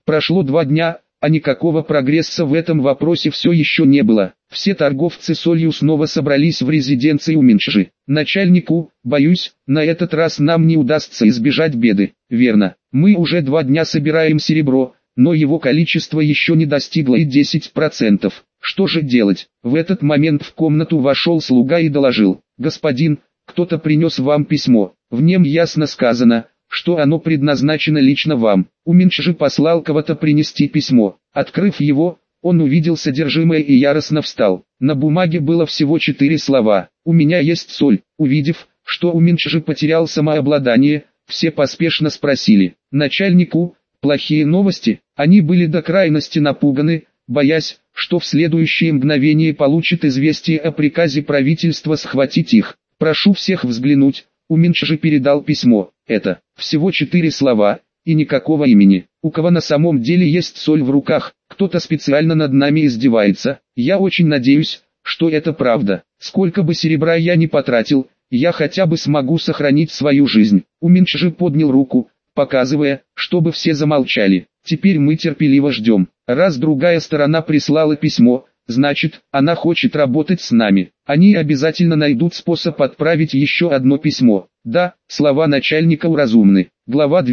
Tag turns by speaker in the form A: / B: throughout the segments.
A: Прошло 2 дня, а никакого прогресса в этом вопросе все еще не было. Все торговцы солью снова собрались в резиденции у Минчжи. Начальнику, боюсь, на этот раз нам не удастся избежать беды. Верно, мы уже 2 дня собираем серебро, но его количество еще не достигло и 10%. Что же делать? В этот момент в комнату вошел слуга и доложил: господин, кто-то принес вам письмо. В нем ясно сказано, что оно предназначено лично вам. У Минчжи послал кого-то принести письмо. Открыв его, он увидел содержимое и яростно встал. На бумаге было всего 4 слова: «У меня есть соль». Увидев, что у Минчжи потерял самообладание, все поспешно спросили: начальнику, плохие новости? Они были до крайности напуганы, боясь, что в следующее мгновение получат известие о приказе правительства схватить их. Прошу всех взглянуть. У Минчжи передал письмо. Это всего 4 слова, и никакого имени. У кого на самом деле есть соль в руках, кто-то специально над нами издевается. Я очень надеюсь, что это правда. Сколько бы серебра я ни потратил, я хотя бы смогу сохранить свою жизнь. У Минчжи поднял руку, показывая, чтобы все замолчали. Теперь мы терпеливо ждем. Раз другая сторона прислала письмо, значит, она хочет работать с нами. Они обязательно найдут способ отправить еще одно письмо. Да, слова начальника уразумны. Глава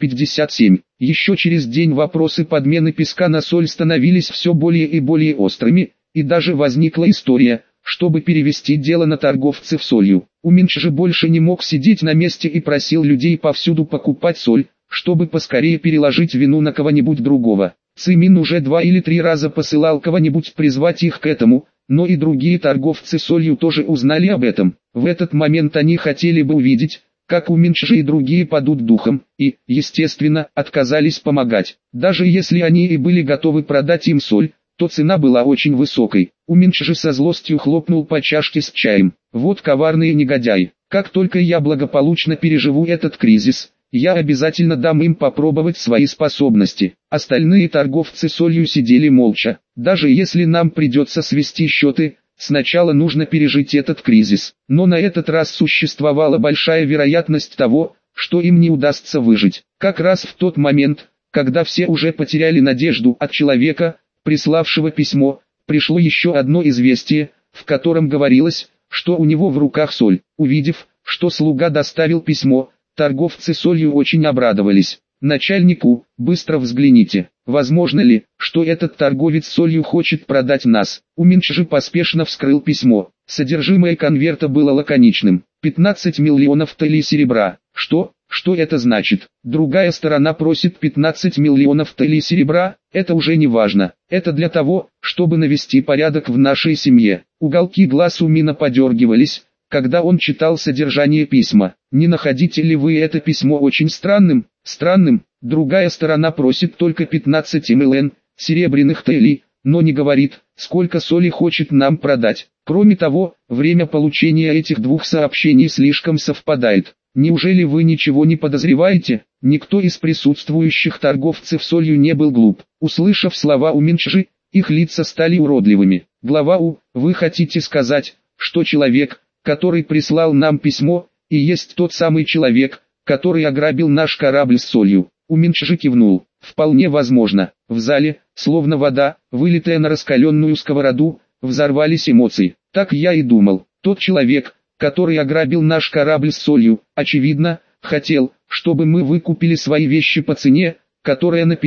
A: 257. Еще через день вопросы подмены песка на соль становились все более и более острыми, и даже возникла история, чтобы перевести дело на торговцев солью. У Минчжи больше не мог сидеть на месте и просил людей повсюду покупать соль, чтобы поскорее переложить вину на кого-нибудь другого. Цимин уже 2 или 3 раза посылал кого-нибудь призвать их к этому, но и другие торговцы солью тоже узнали об этом. В этот момент они хотели бы увидеть, как у Минчжи и другие падут духом, и, естественно, отказались помогать. Даже если они и были готовы продать им соль, то цена была очень высокой. У Минчжи со злостью хлопнул по чашке с чаем. Вот коварные негодяи. Как только я благополучно переживу этот кризис, я обязательно дам им попробовать свои способности. Остальные торговцы солью сидели молча. Даже если нам придется свести счеты, сначала нужно пережить этот кризис. Но на этот раз существовала большая вероятность того, что им не удастся выжить. Как раз в тот момент, когда все уже потеряли надежду от человека, приславшего письмо, пришло еще одно известие, в котором говорилось, что у него в руках соль. Увидев, что слуга доставил письмо, торговцы солью очень обрадовались. Начальнику, быстро взгляните, возможно ли, что этот торговец солью хочет продать нас? У Минчжи поспешно вскрыл письмо. Содержимое конверта было лаконичным. 15 миллионов талей серебра. Что это значит? Другая сторона просит 15 миллионов талей серебра, это уже не важно. Это для того, чтобы навести порядок в нашей семье. Уголки глаз у Мина подергивались, когда он читал содержание письма. Не находите ли вы это письмо очень странным? Странным. Другая сторона просит только 15 млн серебряных талей, но не говорит, сколько соли хочет нам продать. Кроме того, время получения этих 2 сообщений слишком совпадает. Неужели вы ничего не подозреваете? Никто из присутствующих торговцев солью не был глуп. Услышав слова у Минчжи, их лица стали уродливыми. Глава У, вы хотите сказать, что человек, который прислал нам письмо, и есть тот самый человек, который ограбил наш корабль с солью? У Минчжи кивнул. Вполне возможно. В зале, словно вода, вылитая на раскаленную сковороду, взорвались эмоции. Так я и думал. Тот человек, который ограбил наш корабль с солью, очевидно, хотел, чтобы мы выкупили свои вещи по цене, которая на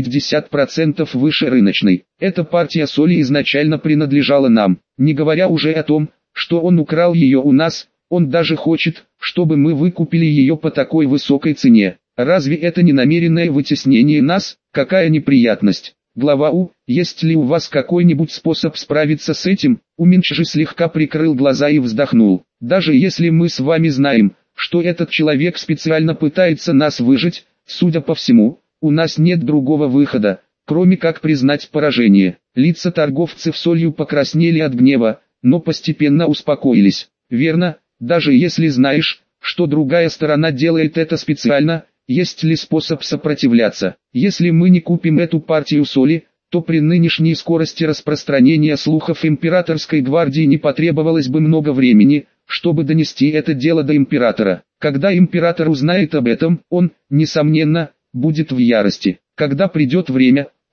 A: 50% выше рыночной. Эта партия соли изначально принадлежала нам, не говоря уже о том, что он украл ее у нас, он даже хочет, чтобы мы выкупили ее по такой высокой цене. Разве это не намеренное вытеснение нас? Какая неприятность. Глава У, есть ли у вас какой-нибудь способ справиться с этим? У Минчжи слегка прикрыл глаза и вздохнул. Даже если мы с вами знаем, что этот человек специально пытается нас выжить, судя по всему, у нас нет другого выхода, кроме как признать поражение. Лица торговцев солью покраснели от гнева, но постепенно успокоились. Верно, даже если знаешь, что другая сторона делает это специально, есть ли способ сопротивляться? Если мы не купим эту партию соли, то при нынешней скорости распространения слухов императорской гвардии не потребовалось бы много времени, чтобы донести это дело до императора. Когда император узнает об этом, он, несомненно, будет в ярости. Когда придет время,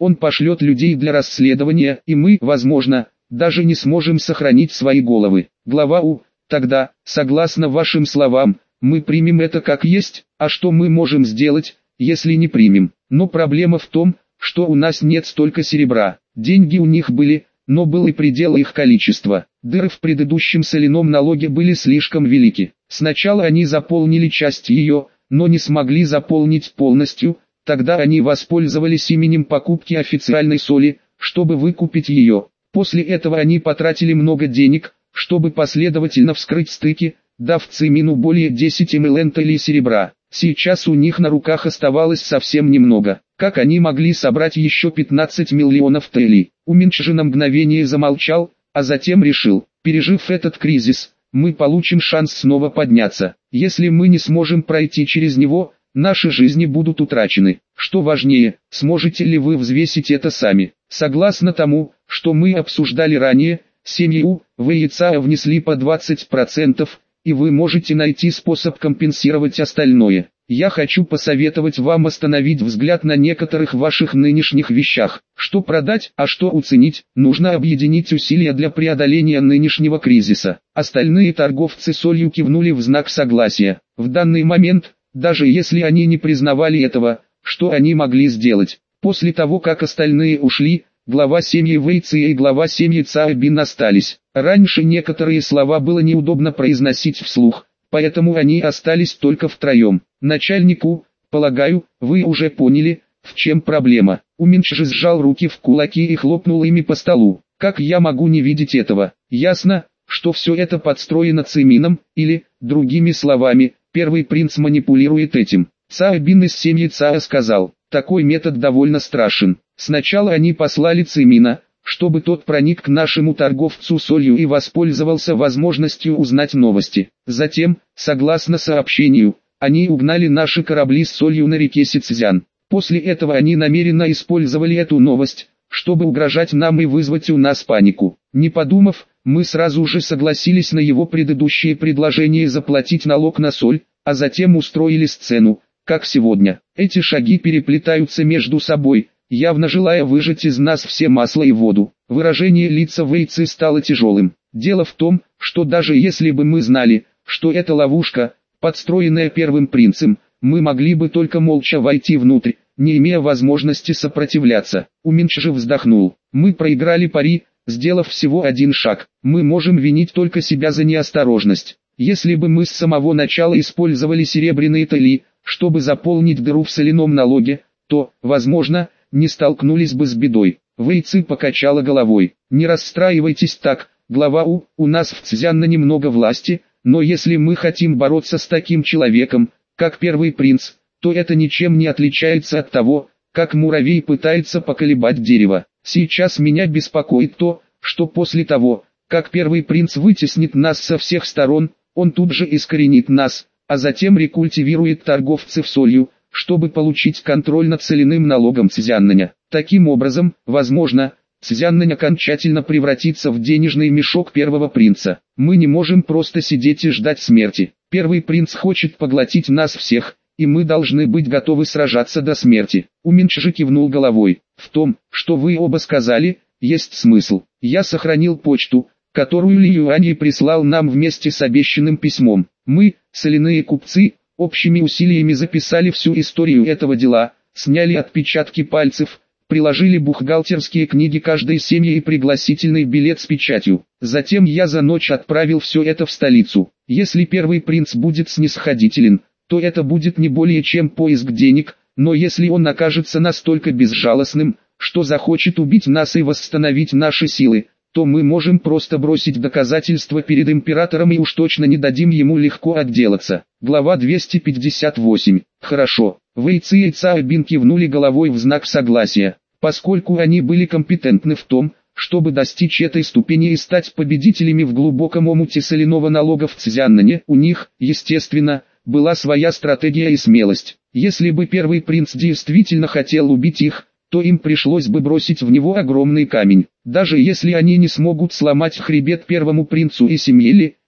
A: он пошлет людей для расследования, и мы, возможно, даже не сможем сохранить свои головы. Глава У. Тогда, согласно вашим словам, мы примем это как есть, а что мы можем сделать, если не примем? Но проблема в том, что у нас нет столько серебра. Деньги у них были, но был и предел их количества. Дыры в предыдущем соляном налоге были слишком велики. Сначала они заполнили часть ее, но не смогли заполнить полностью. Тогда они воспользовались именем покупки официальной соли, чтобы выкупить ее. После этого они потратили много денег, чтобы последовательно вскрыть стыки, дав Цимину более 10 млн телей серебра. Сейчас у них на руках оставалось совсем немного. Как они могли собрать еще 15 миллионов телей? Уминчжи на мгновение замолчал, а затем решил: пережив этот кризис, мы получим шанс снова подняться. Если мы не сможем пройти через него, наши жизни будут утрачены. Что важнее, сможете ли вы взвесить это сами? Согласно тому, что мы обсуждали ранее, семьи У, В и Цао внесли по 20%, и вы можете найти способ компенсировать остальное. Я хочу посоветовать вам остановить взгляд на некоторых ваших нынешних вещах. Что продать, а что уценить, нужно объединить усилия для преодоления нынешнего кризиса. Остальные торговцы солью кивнули в знак согласия. В данный момент, даже если они не признавали этого, что они могли сделать? После того, как остальные ушли, глава семьи Вэйци и глава семьи Цао Бин остались. Раньше некоторые слова было неудобно произносить вслух, поэтому они остались только втроем. Начальнику, полагаю, вы уже поняли, в чем проблема. Уминчжи сжал руки в кулаки и хлопнул ими по столу. Как я могу не видеть этого? Ясно, что все это подстроено Цимином, или, другими словами, первый принц манипулирует этим. Цао Бин из семьи Цао сказал: такой метод довольно страшен. Сначала они послали Цимина, чтобы тот проник к нашему торговцу солью и воспользовался возможностью узнать новости. Затем, согласно сообщению, они угнали наши корабли с солью на реке Сицзян. После этого они намеренно использовали эту новость, чтобы угрожать нам и вызвать у нас панику. Не подумав, мы сразу же согласились на его предыдущее предложение заплатить налог на соль, а затем устроили сцену, как сегодня. Эти шаги переплетаются между собой, явно желая выжать из нас все масло и воду. Выражение лица Вэйци стало тяжелым. Дело в том, что даже если бы мы знали, что это ловушка, подстроенная первым принцем, мы могли бы только молча войти внутрь, не имея возможности сопротивляться. Уминчжи вздохнул. Мы проиграли пари, сделав всего один шаг. Мы можем винить только себя за неосторожность. Если бы мы с самого начала использовали серебряные тели, чтобы заполнить дыру в соляном налоге, то, возможно, не столкнулись бы с бедой. Вэйци покачала головой. Не расстраивайтесь так, глава у нас в Цзянне немного власти, но если мы хотим бороться с таким человеком, как первый принц, то это ничем не отличается от того, как муравей пытается поколебать дерево. Сейчас меня беспокоит то, что после того, как первый принц вытеснит нас со всех сторон, он тут же искоренит нас, а затем рекультивирует торговцев солью, чтобы получить контроль над соляным налогом Цзяннаня. Таким образом, возможно, Цзяннань окончательно превратится в денежный мешок первого принца. Мы не можем просто сидеть и ждать смерти. Первый принц хочет поглотить нас всех, и мы должны быть готовы сражаться до смерти. Уминчжи кивнул головой. В том, что вы оба сказали, есть смысл. Я сохранил почту, которую Ли Юань прислал нам вместе с обещанным письмом. Мы, соляные купцы, общими усилиями записали всю историю этого дела, сняли отпечатки пальцев, приложили бухгалтерские книги каждой семьи и пригласительный билет с печатью. Затем я за ночь отправил все это в столицу. Если первый принц будет снисходителен, то это будет не более чем поиск денег, но если он окажется настолько безжалостным, что захочет убить нас и восстановить наши силы, то мы можем просто бросить доказательства перед императором и уж точно не дадим ему легко отделаться. Глава 258. Хорошо. Вэйци и Цао Бин кивнули головой в знак согласия. Поскольку они были компетентны в том, чтобы достичь этой ступени и стать победителями в глубоком омуте соляного налога в Цзяннане, у них, естественно, была своя стратегия и смелость. Если бы первый принц действительно хотел убить их, то им пришлось бы бросить в него огромный камень. Даже если они не смогут сломать хребет первому принцу и семье Ли,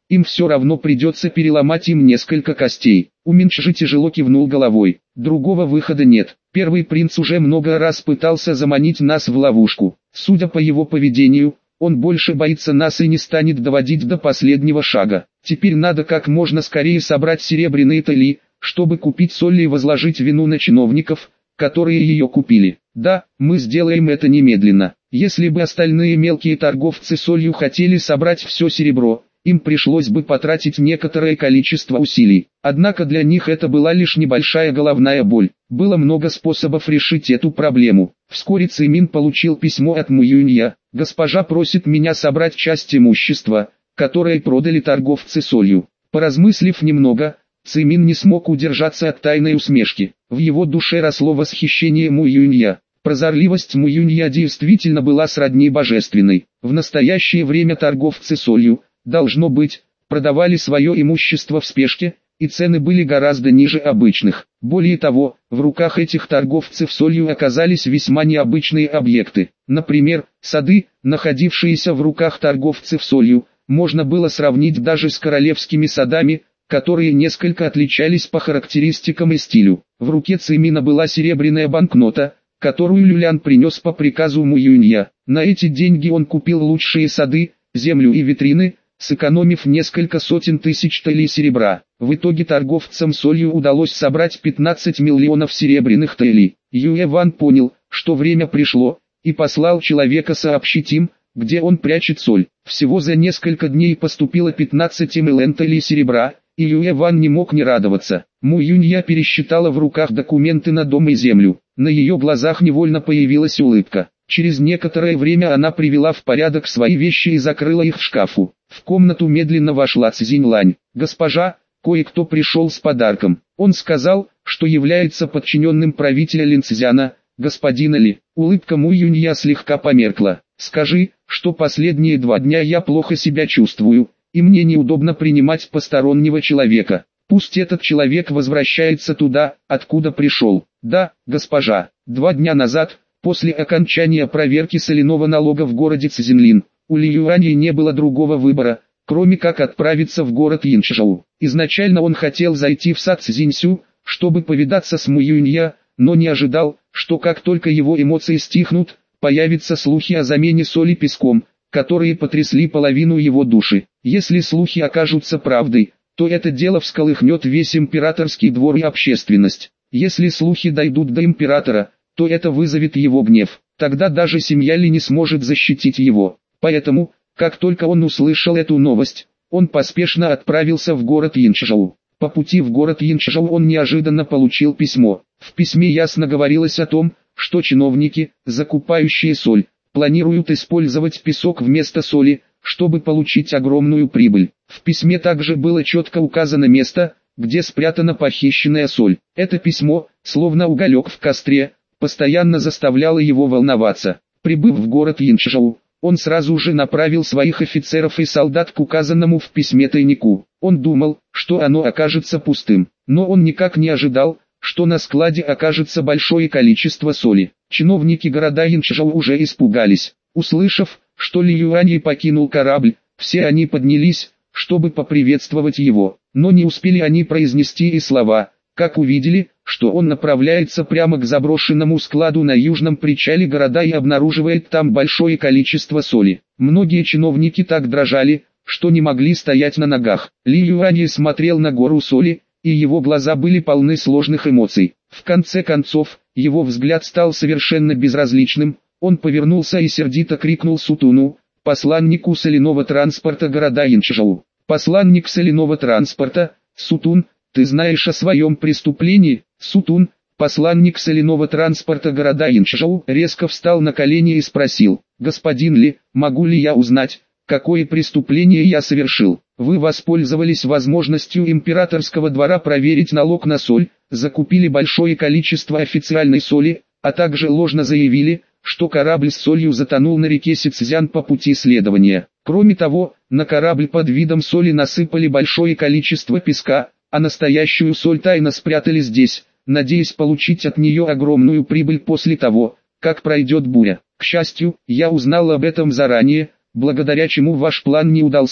A: им все равно придется переломать им несколько костей. Уминджи тяжело кивнул головой. Другого выхода нет. Первый принц уже много раз пытался заманить нас в ловушку. Судя по его поведению, он больше боится нас и не станет доводить до последнего шага. Теперь надо как можно скорее собрать серебряные тали, чтобы купить соль и возложить вину на чиновников, которые ее купили. Да, мы сделаем это немедленно. Если бы остальные мелкие торговцы солью хотели собрать все серебро, им пришлось бы потратить некоторое количество усилий. Однако для них это была лишь небольшая головная боль. Было много способов решить эту проблему. Вскоре Цимин получил письмо от Муюнья. «Госпожа просит меня собрать часть имущества, которое продали торговцы солью». Поразмыслив немного, Цимин не смог удержаться от тайной усмешки. В его душе росло восхищение Муюнья. Прозорливость Муюнья действительно была сродни божественной. В настоящее время торговцы солью, должно быть, продавали свое имущество в спешке, и цены были гораздо ниже обычных. Более того, в руках этих торговцев солью оказались весьма необычные объекты. Например, сады, находившиеся в руках торговцев солью, можно было сравнить даже с королевскими садами, которые несколько отличались по характеристикам и стилю. В руке Цимина была серебряная банкнота, которую Люлян принес по приказу Муюнья. На эти деньги он купил лучшие сады, землю и витрины, сэкономив несколько сотен тысяч талей серебра. В итоге торговцам солью удалось собрать 15 миллионов серебряных талей. Юэ Ван понял, что время пришло, и послал человека сообщить им, где он прячет соль. Всего за несколько дней поступило 15 миллион талей серебра, и Юэ Ван не мог не радоваться. Му Юнья пересчитала в руках документы на дом и землю. На ее глазах невольно появилась улыбка. Через некоторое время она привела в порядок свои вещи и закрыла их в шкафу. В комнату медленно вошла Цзиньлань. «Госпожа, кое-кто пришел с подарком. Он сказал, что является подчиненным правителя Линцзяна, господина Ли». Улыбка Му Юнья слегка померкла. «Скажи, что последние 2 дня я плохо себя чувствую, и мне неудобно принимать постороннего человека. Пусть этот человек возвращается туда, откуда пришел». «Да, госпожа. 2 дня назад, после окончания проверки соляного налога в городе Цзинлин, у Ли Юаня не было другого выбора, кроме как отправиться в город Янчжоу. Изначально он хотел зайти в сад Цзиньсю, чтобы повидаться с Му Юнья, но не ожидал, что как только его эмоции стихнут, появятся слухи о замене соли песком, которые потрясли половину его души. Если слухи окажутся правдой, то это дело всколыхнет весь императорский двор и общественность. Если слухи дойдут до императора, то это вызовет его гнев. Тогда даже семья Ли не сможет защитить его. Поэтому, как только он услышал эту новость, он поспешно отправился в город Янчжоу. По пути в город Янчжоу он неожиданно получил письмо. В письме ясно говорилось о том, что чиновники, закупающие соль, планируют использовать песок вместо соли, чтобы получить огромную прибыль. В письме также было четко указано место, где спрятана похищенная соль. Это письмо, словно уголек в костре, постоянно заставляло его волноваться. Прибыв в город Янчжоу, он сразу же направил своих офицеров и солдат к указанному в письме тайнику. Он думал, что оно окажется пустым, но он никак не ожидал, что на складе окажется большое количество соли. Чиновники города Янчжоу уже испугались. Услышав, что Ли Юань покинул корабль, все они поднялись, чтобы поприветствовать его, но не успели они произнести и слова, как увидели, что он направляется прямо к заброшенному складу на южном причале города и обнаруживает там большое количество соли. Многие чиновники так дрожали, что не могли стоять на ногах. Ли Юань смотрел на гору соли, и его глаза были полны сложных эмоций. В конце концов, его взгляд стал совершенно безразличным, он повернулся и сердито крикнул Сутуну, посланнику соляного транспорта города Янчжоу. «Посланник соляного транспорта, Сутун, ты знаешь о своем преступлении?» Сутун, посланник соляного транспорта города Янчжоу, резко встал на колени и спросил: «Господин Ли, могу ли я узнать, какое преступление я совершил? Вы воспользовались возможностью императорского двора проверить налог на соль, закупили большое количество официальной соли, а также ложно заявили, что корабль с солью затонул на реке Сицзян по пути следования. Кроме того, на корабль под видом соли насыпали большое количество песка, а настоящую соль тайно спрятали здесь, надеясь получить от нее огромную прибыль после того, как пройдет буря. К счастью, я узнал об этом заранее, благодаря чему ваш план не удался.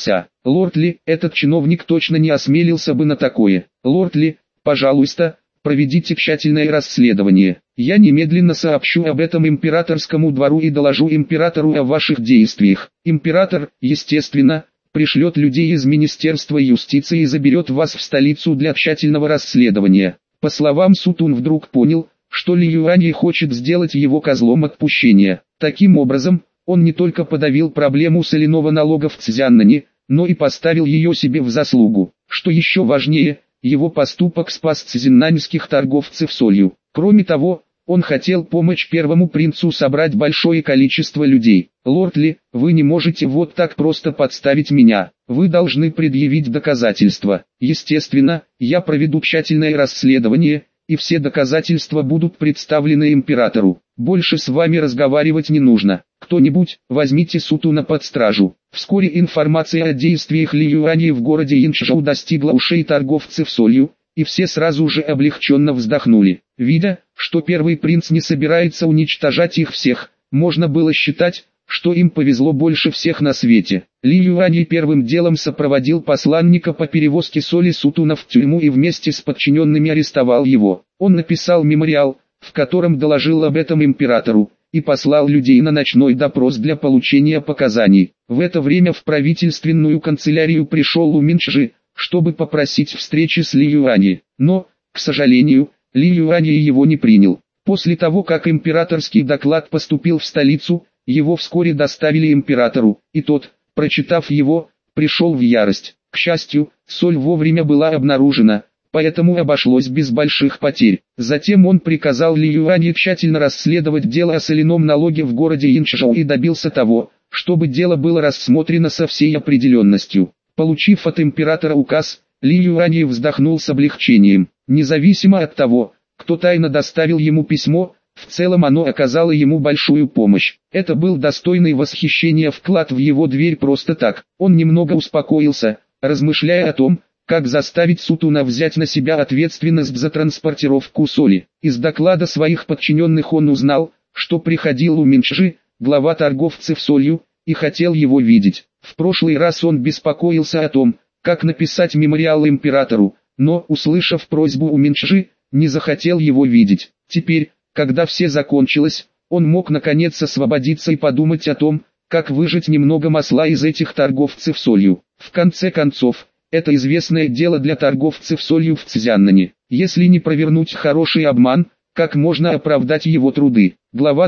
A: Лорд Ли, этот чиновник точно не осмелился бы на такое. Лорд Ли, пожалуйста, проведите тщательное расследование. Я немедленно сообщу об этом императорскому двору и доложу императору о ваших действиях. Император, естественно, пришлет людей из Министерства юстиции и заберет вас в столицу для тщательного расследования. По словам Сутун вдруг понял, что Ли Юань хочет сделать его козлом отпущения. Таким образом, он не только подавил проблему соляного налога в Цзяннане, но и поставил ее себе в заслугу. Что еще важнее, его поступок спас цзяннаньских торговцев солью. Кроме того, он хотел помочь первому принцу собрать большое количество людей. Лорд Ли, вы не можете вот так просто подставить меня. Вы должны предъявить доказательства. Естественно, я проведу тщательное расследование, и все доказательства будут представлены императору. Больше с вами разговаривать не нужно. Кто-нибудь, возьмите Сутуна под стражу. Вскоре информация о действиях Ли Юани в городе Инчжоу достигла ушей торговцев солью, и все сразу же облегченно вздохнули. Видя, что первый принц не собирается уничтожать их всех, можно было считать, что им повезло больше всех на свете. Ли Юань первым делом сопроводил посланника по перевозке соли Сутуна в тюрьму и вместе с подчиненными арестовал его. Он написал мемориал, в котором доложил об этом императору, и послал людей на ночной допрос для получения показаний. В это время в правительственную канцелярию пришел Уминчжи, чтобы попросить встречи с Ли Юань. Но, к сожалению, Ли Юань его не принял. После того, как императорский доклад поступил в столицу, его вскоре доставили императору, и тот, прочитав его, пришел в ярость. К счастью, соль вовремя была обнаружена, поэтому обошлось без больших потерь. Затем он приказал Ли Юани тщательно расследовать дело о соляном налоге в городе Инчжоу и добился того, чтобы дело было рассмотрено со всей определенностью. Получив от императора указ, Ли Юани вздохнул с облегчением. Независимо от того, кто тайно доставил ему письмо, в целом оно оказало ему большую помощь. Это был достойный восхищения вклад в его дверь просто так. Он немного успокоился, размышляя о том, как заставить Сутуна взять на себя ответственность за транспортировку соли. Из доклада своих подчиненных он узнал, что приходил Уминчжи, глава торговцев солью, и хотел его видеть. В прошлый раз он беспокоился о том, как написать мемориал императору, но, услышав просьбу Уминчжи, не захотел его видеть. Теперь, когда все закончилось, он мог наконец освободиться и подумать о том, как выжать немного масла из этих торговцев солью. В конце концов, это известное дело для торговцев солью в Цзяннане. Если не провернуть хороший обман, как можно оправдать его труды? Глава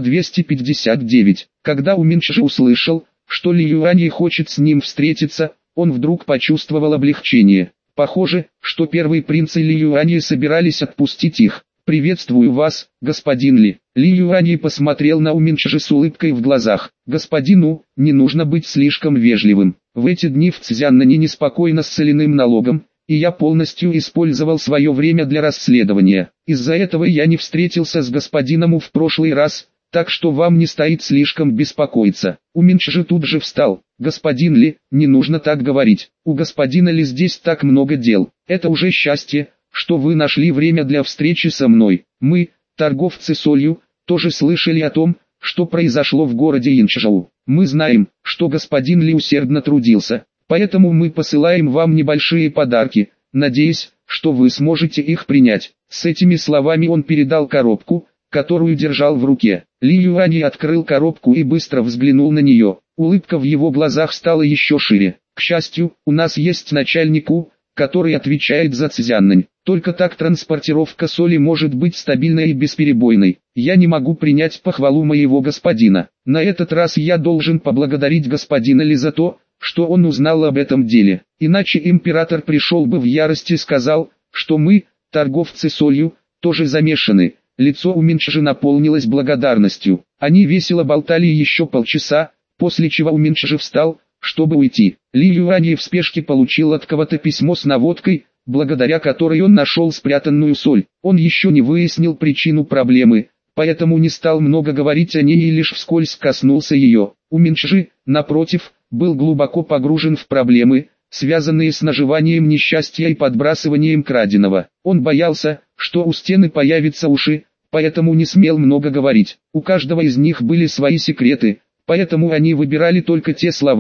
A: 259. Когда Уминчжи услышал, что Ли Юань хочет с ним встретиться, он вдруг почувствовал облегчение. Похоже, что первый принц и Ли Юань собирались отпустить их. «Приветствую вас, господин Ли». Ли Юань посмотрел на Уминчжи с улыбкой в глазах. «Господину, не нужно быть слишком вежливым. В эти дни в Цзяннане неспокойно с соляным налогом, и я полностью использовал свое время для расследования. Из-за этого я не встретился с господином в прошлый раз, так что вам не стоит слишком беспокоиться». Уминчжи тут же встал. «Господин Ли, не нужно так говорить. У господина Ли здесь так много дел. Это уже счастье, что вы нашли время для встречи со мной. Мы, торговцы солью, тоже слышали о том, что произошло в городе Инчжоу. Мы знаем, что господин Ли усердно трудился, поэтому мы посылаем вам небольшие подарки, надеясь, что вы сможете их принять». С этими словами он передал коробку, которую держал в руке. Ли Юань открыл коробку и быстро взглянул на нее. Улыбка в его глазах стала еще шире. «К счастью, у нас есть начальник У, который отвечает за Цзяннань. Только так транспортировка соли может быть стабильной и бесперебойной. Я не могу принять похвалу моего господина. На этот раз я должен поблагодарить господина Ли за то, что он узнал об этом деле. Иначе император пришел бы в ярость и сказал, что мы, торговцы солью, тоже замешаны». Лицо Уминчжи наполнилось благодарностью. Они весело болтали еще полчаса, после чего Уминчжи встал, чтобы уйти. Ли Юань в спешке получил от кого-то письмо с наводкой, благодаря которой он нашел спрятанную соль. Он еще не выяснил причину проблемы, поэтому не стал много говорить о ней и лишь вскользь коснулся ее. Уминчжи, напротив, был глубоко погружен в проблемы, связанные с наживанием несчастья и подбрасыванием краденого. Он боялся, что у стены появятся уши, поэтому не смел много говорить. У каждого из них были свои секреты, поэтому они выбирали только те слова,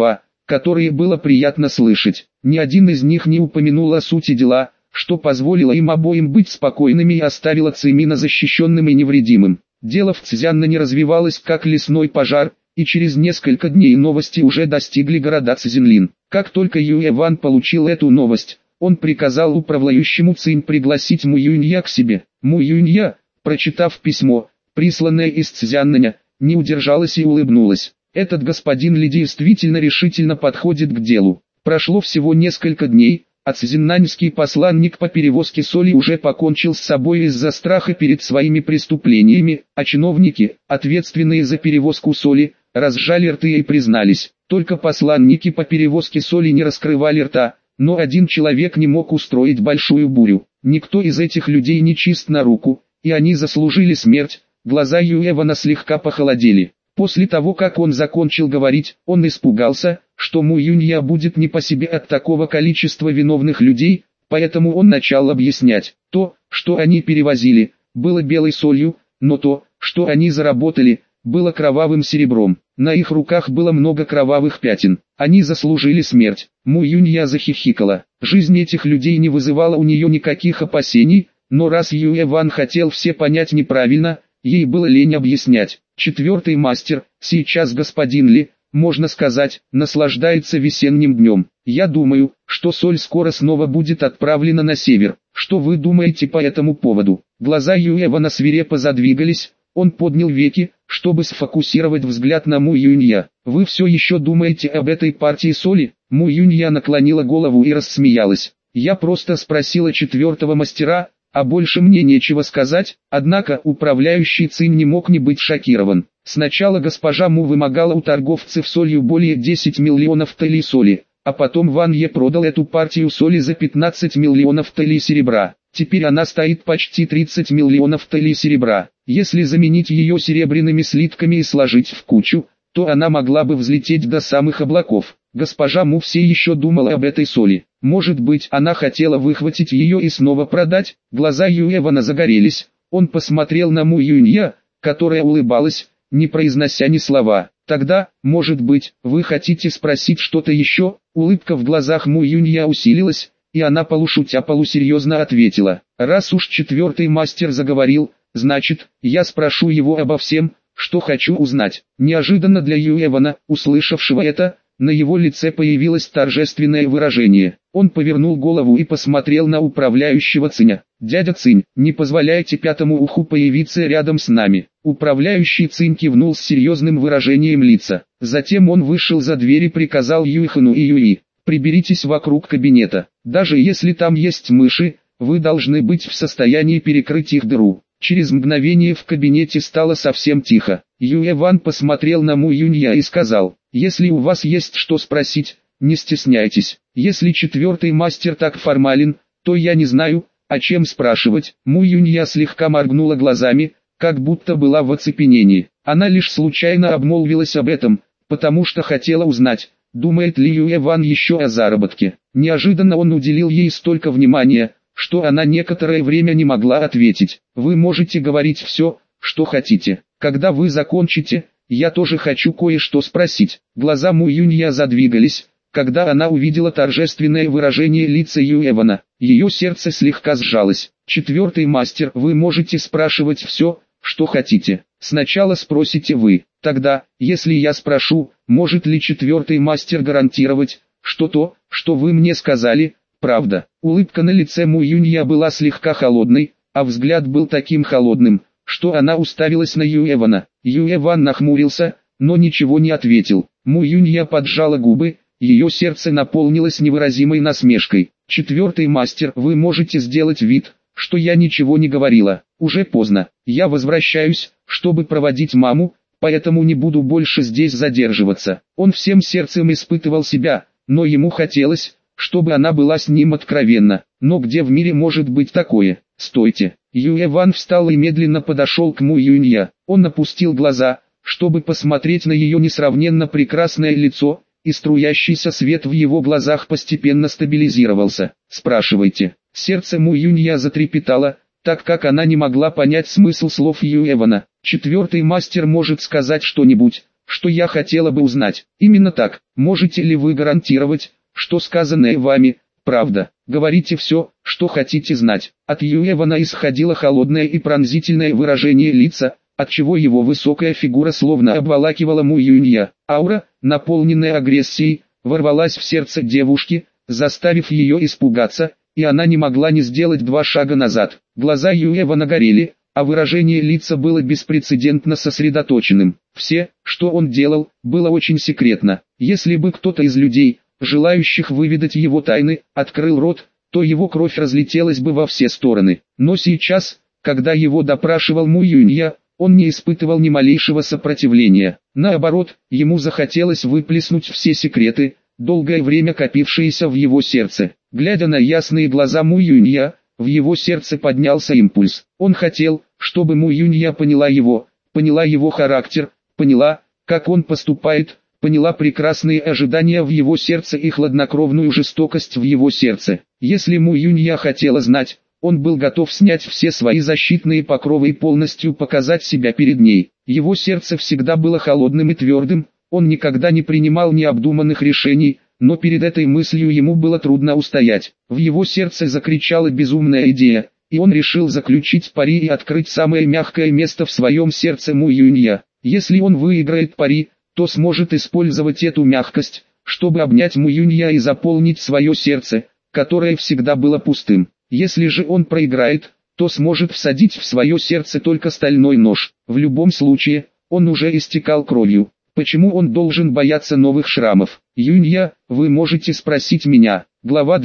A: которые было приятно слышать. Ни один из них не упомянул о сути дела, что позволило им обоим быть спокойными и оставило Цимина защищенным и невредимым. Дело в Цзяннане развивалось как лесной пожар, и через несколько дней новости уже достигли города Цзинлин. Как только Юэ Ван получил эту новость, он приказал управляющему Цинь пригласить Му Юнья к себе. Му Юнья, прочитав письмо, присланное из Цзяннаня, не удержалась и улыбнулась. Этот господин Ли действительно решительно подходит к делу. Прошло всего несколько дней, а цзиннаньский посланник по перевозке соли уже покончил с собой из-за страха перед своими преступлениями, а чиновники, ответственные за перевозку соли, разжали рты и признались. Только посланники по перевозке соли не раскрывали рта, но один человек не мог устроить большую бурю. Никто из этих людей не чист на руку, и они заслужили смерть. Глаза Юэвана слегка похолодели. После того, как он закончил говорить, он испугался, что Му Юнья будет не по себе от такого количества виновных людей, поэтому он начал объяснять. То, что они перевозили, было белой солью, но то, что они заработали, было кровавым серебром. На их руках было много кровавых пятен. Они заслужили смерть. Му Юнья захихикала. Жизнь этих людей не вызывала у нее никаких опасений, но раз Юэ Ван хотел все понять неправильно, ей было лень объяснять. Четвертый мастер, сейчас господин Ли, можно сказать, наслаждается весенним днем. Я думаю, что соль скоро снова будет отправлена на север. Что вы думаете по этому поводу? Глаза Юэвана свирепо задвигались, он поднял веки, чтобы сфокусировать взгляд на Му Юнья. Вы все еще думаете об этой партии соли? Му Юнья наклонила голову и рассмеялась. Я просто спросила четвертого мастера, а больше мне нечего сказать, однако управляющий Цинь не мог не быть шокирован. Сначала госпожа Му вымогала у торговцев солью более 10 миллионов талей соли, а потом Ван Е продал эту партию соли за 15 миллионов талей серебра. Теперь она стоит почти 30 миллионов талей серебра. Если заменить ее серебряными слитками и сложить в кучу, то она могла бы взлететь до самых облаков. Госпожа Му все еще думала об этой соли. Может быть, она хотела выхватить ее и снова продать? Глаза Юэвана загорелись. Он посмотрел на Му Юнья, которая улыбалась, не произнося ни слова. Тогда, может быть, вы хотите спросить что-то еще? Улыбка в глазах Му Юнья усилилась, и она полушутя полусерьезно ответила. Раз уж четвертый мастер заговорил, значит, я спрошу его обо всем, что хочу узнать. Неожиданно для Юэвана, услышавшего это, на его лице появилось торжественное выражение. Он повернул голову и посмотрел на управляющего Циня. «Дядя Цинь, не позволяйте пятому уху появиться рядом с нами». Управляющий Цинь кивнул с серьезным выражением лица. Затем он вышел за дверь и приказал Юйхану и Юи: «Приберитесь вокруг кабинета. Даже если там есть мыши, вы должны быть в состоянии перекрыть их дыру». Через мгновение в кабинете стало совсем тихо. Юэ Ван посмотрел на Му Юнья и сказал: «Если у вас есть что спросить, не стесняйтесь. Если четвертый мастер так формален, то я не знаю, о чем спрашивать». Му Юнья слегка моргнула глазами, как будто была в оцепенении. Она лишь случайно обмолвилась об этом, потому что хотела узнать, думает ли Юэ Ван еще о заработке. Неожиданно он уделил ей столько внимания, что она некоторое время не могла ответить. «Вы можете говорить все, что хотите. Когда вы закончите, я тоже хочу кое-что спросить». Глаза Му Юнья задвигались, когда она увидела торжественное выражение лица Юэвана. Ее сердце слегка сжалось. «Четвертый мастер, вы можете спрашивать все, что хотите. Сначала спросите вы. Тогда, если я спрошу, может ли четвертый мастер гарантировать, что то, что вы мне сказали, правда?» Улыбка на лице Му Юнья была слегка холодной, а взгляд был таким холодным, что она уставилась на Юэвана. Юэван нахмурился, но ничего не ответил. Му Юнья поджала губы, ее сердце наполнилось невыразимой насмешкой. «Четвертый мастер, вы можете сделать вид, что я ничего не говорила. Уже поздно. Я возвращаюсь, чтобы проводить маму, поэтому не буду больше здесь задерживаться». Он всем сердцем испытывал себя, но ему хотелось, чтобы она была с ним откровенна. Но где в мире может быть такое? «Стойте!» Юэ Ван встал и медленно подошел к Му Юнья. Он опустил глаза, чтобы посмотреть на ее несравненно прекрасное лицо, и струящийся свет в его глазах постепенно стабилизировался. «Спрашивайте». Сердце Му Юнья затрепетало, так как она не могла понять смысл слов Юэвана. «Четвертый мастер может сказать что-нибудь, что я хотела бы узнать. Именно так. Можете ли вы гарантировать, что сказанное вами правда? Говорите все, что хотите знать. От Юэвана исходило холодное и пронзительное выражение лица, отчего его высокая фигура словно обволакивала Му Юнья. Аура, наполненная агрессией, ворвалась в сердце девушки, заставив ее испугаться, и она не могла не сделать 2 шага назад. Глаза Юэвана горели, а выражение лица было беспрецедентно сосредоточенным. Все, что он делал, было очень секретно. Если бы кто-то из людей, желающих выведать его тайны, открыл рот, то его кровь разлетелась бы во все стороны. Но сейчас, когда его допрашивал Му Юнья, он не испытывал ни малейшего сопротивления. Наоборот, ему захотелось выплеснуть все секреты, долгое время копившиеся в его сердце. Глядя на ясные глаза Му Юнья, в его сердце поднялся импульс. Он хотел, чтобы Му Юнья поняла его характер, поняла, как он поступает, поняла прекрасные ожидания в его сердце и хладнокровную жестокость в его сердце. Если Му Юнья хотела знать, он был готов снять все свои защитные покровы и полностью показать себя перед ней. Его сердце всегда было холодным и твердым, он никогда не принимал необдуманных решений, но перед этой мыслью ему было трудно устоять. В его сердце закричала безумная идея, и он решил заключить пари и открыть самое мягкое место в своем сердце Му Юнья. Если он выиграет пари, то сможет использовать эту мягкость, чтобы обнять Му Юнья и заполнить свое сердце, которое всегда было пустым. Если же он проиграет, то сможет всадить в свое сердце только стальной нож. В любом случае, он уже истекал кровью. Почему он должен бояться новых шрамов? Юнья, вы можете спросить меня. Глава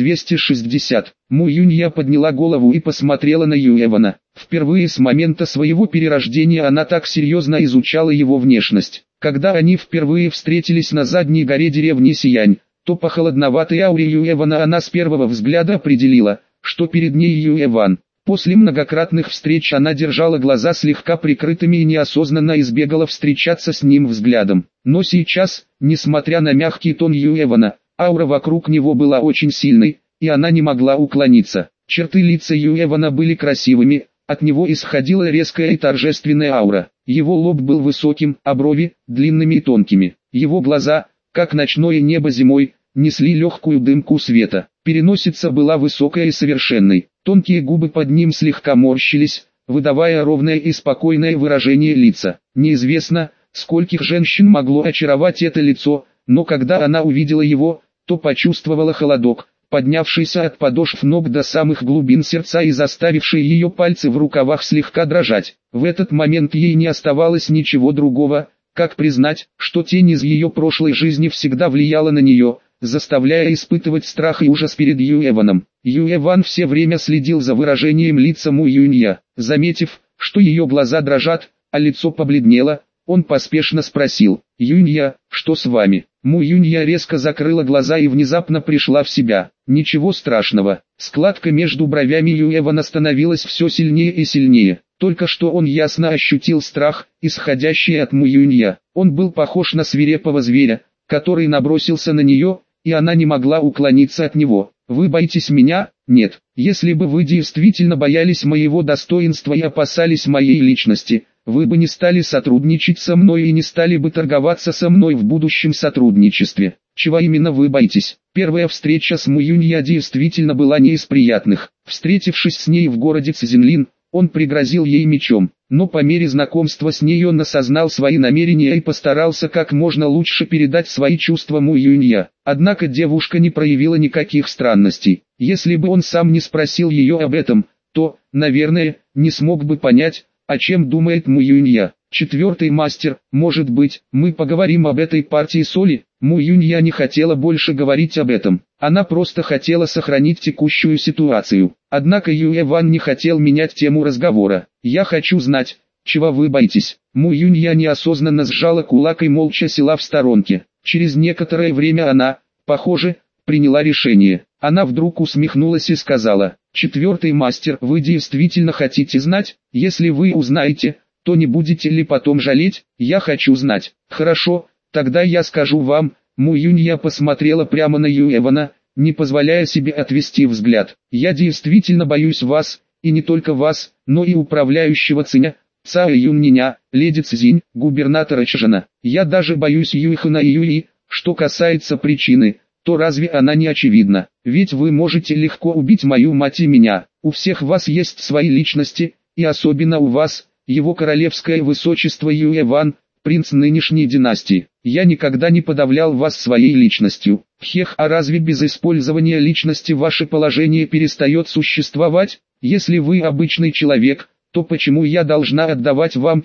A: 260. Му Юнья подняла голову и посмотрела на Юэвана. Впервые с момента своего перерождения она так серьезно изучала его внешность. Когда они впервые встретились на задней горе деревни Сиянь, то по холодноватой ауре Юэвана она с первого взгляда определила, что перед ней Юэван. После многократных встреч она держала глаза слегка прикрытыми и неосознанно избегала встречаться с ним взглядом. Но сейчас, несмотря на мягкий тон Юэвана, аура вокруг него была очень сильной, и она не могла уклониться. Черты лица Юэвана были красивыми, от него исходила резкая и торжественная аура. Его лоб был высоким, а брови – длинными и тонкими. Его глаза, как ночное небо зимой, несли легкую дымку света. Переносица была высокая и совершенной. Тонкие губы под ним слегка морщились, выдавая ровное и спокойное выражение лица. Неизвестно, скольких женщин могло очаровать это лицо, но когда она увидела его, то почувствовала холодок, поднявшийся от подошв ног до самых глубин сердца и заставивший ее пальцы в рукавах слегка дрожать. В этот момент ей не оставалось ничего другого, как признать, что тень из ее прошлой жизни всегда влияла на нее, заставляя испытывать страх и ужас перед Юэваном. Юэван все время следил за выражением лица Му Юнья. Заметив, что ее глаза дрожат, а лицо побледнело, он поспешно спросил: «Юнья, что с вами?» Му Юнья резко закрыла глаза и внезапно пришла в себя. Ничего страшного. Складка между бровями Юэвана становилась все сильнее и сильнее. Только что он ясно ощутил страх, исходящий от Му Юнья. Он был похож на свирепого зверя, который набросился на нее, и она не могла уклониться от него. «Вы боитесь меня?» «Нет. Если бы вы действительно боялись моего достоинства и опасались моей личности, вы бы не стали сотрудничать со мной и не стали бы торговаться со мной в будущем сотрудничестве. Чего именно вы боитесь?» Первая встреча с Му Юнья действительно была не из приятных. Встретившись с ней в городе Цзинлин, он пригрозил ей мечом. Но по мере знакомства с ней он осознал свои намерения и постарался как можно лучше передать свои чувства Му Юнья. Однако девушка не проявила никаких странностей. Если бы он сам не спросил ее об этом, то, наверное, не смог бы понять, о чем думает Му Юнья. «Четвертый мастер, может быть, мы поговорим об этой партии соли?» Му Юнья не хотела больше говорить об этом. Она просто хотела сохранить текущую ситуацию. Однако Юэван не хотел менять тему разговора. «Я хочу знать, чего вы боитесь?» Му Юнья неосознанно сжала кулак и молча села в сторонке. Через некоторое время она, похоже, приняла решение. Она вдруг усмехнулась и сказала: «Четвертый мастер, вы действительно хотите знать? Если вы узнаете, то не будете ли потом жалеть? Я хочу знать». «Хорошо, тогда я скажу вам». Му Юнья посмотрела прямо на Юэвана, не позволяя себе отвести взгляд. «Я действительно боюсь вас, и не только вас, но и управляющего Цао Юньня, леди Цзинь, губернатора Чжана. Я даже боюсь Юйхана и Юи. Что касается причины, то разве она не очевидна? Ведь вы можете легко убить мою мать и меня. У всех вас есть свои личности, и особенно у вас, его королевское высочество Юэ-Ван, принц нынешней династии. Я никогда не подавлял вас своей личностью. Хех, а разве без использования личности ваше положение перестает существовать? Если вы обычный человек, то почему я должна отдавать вам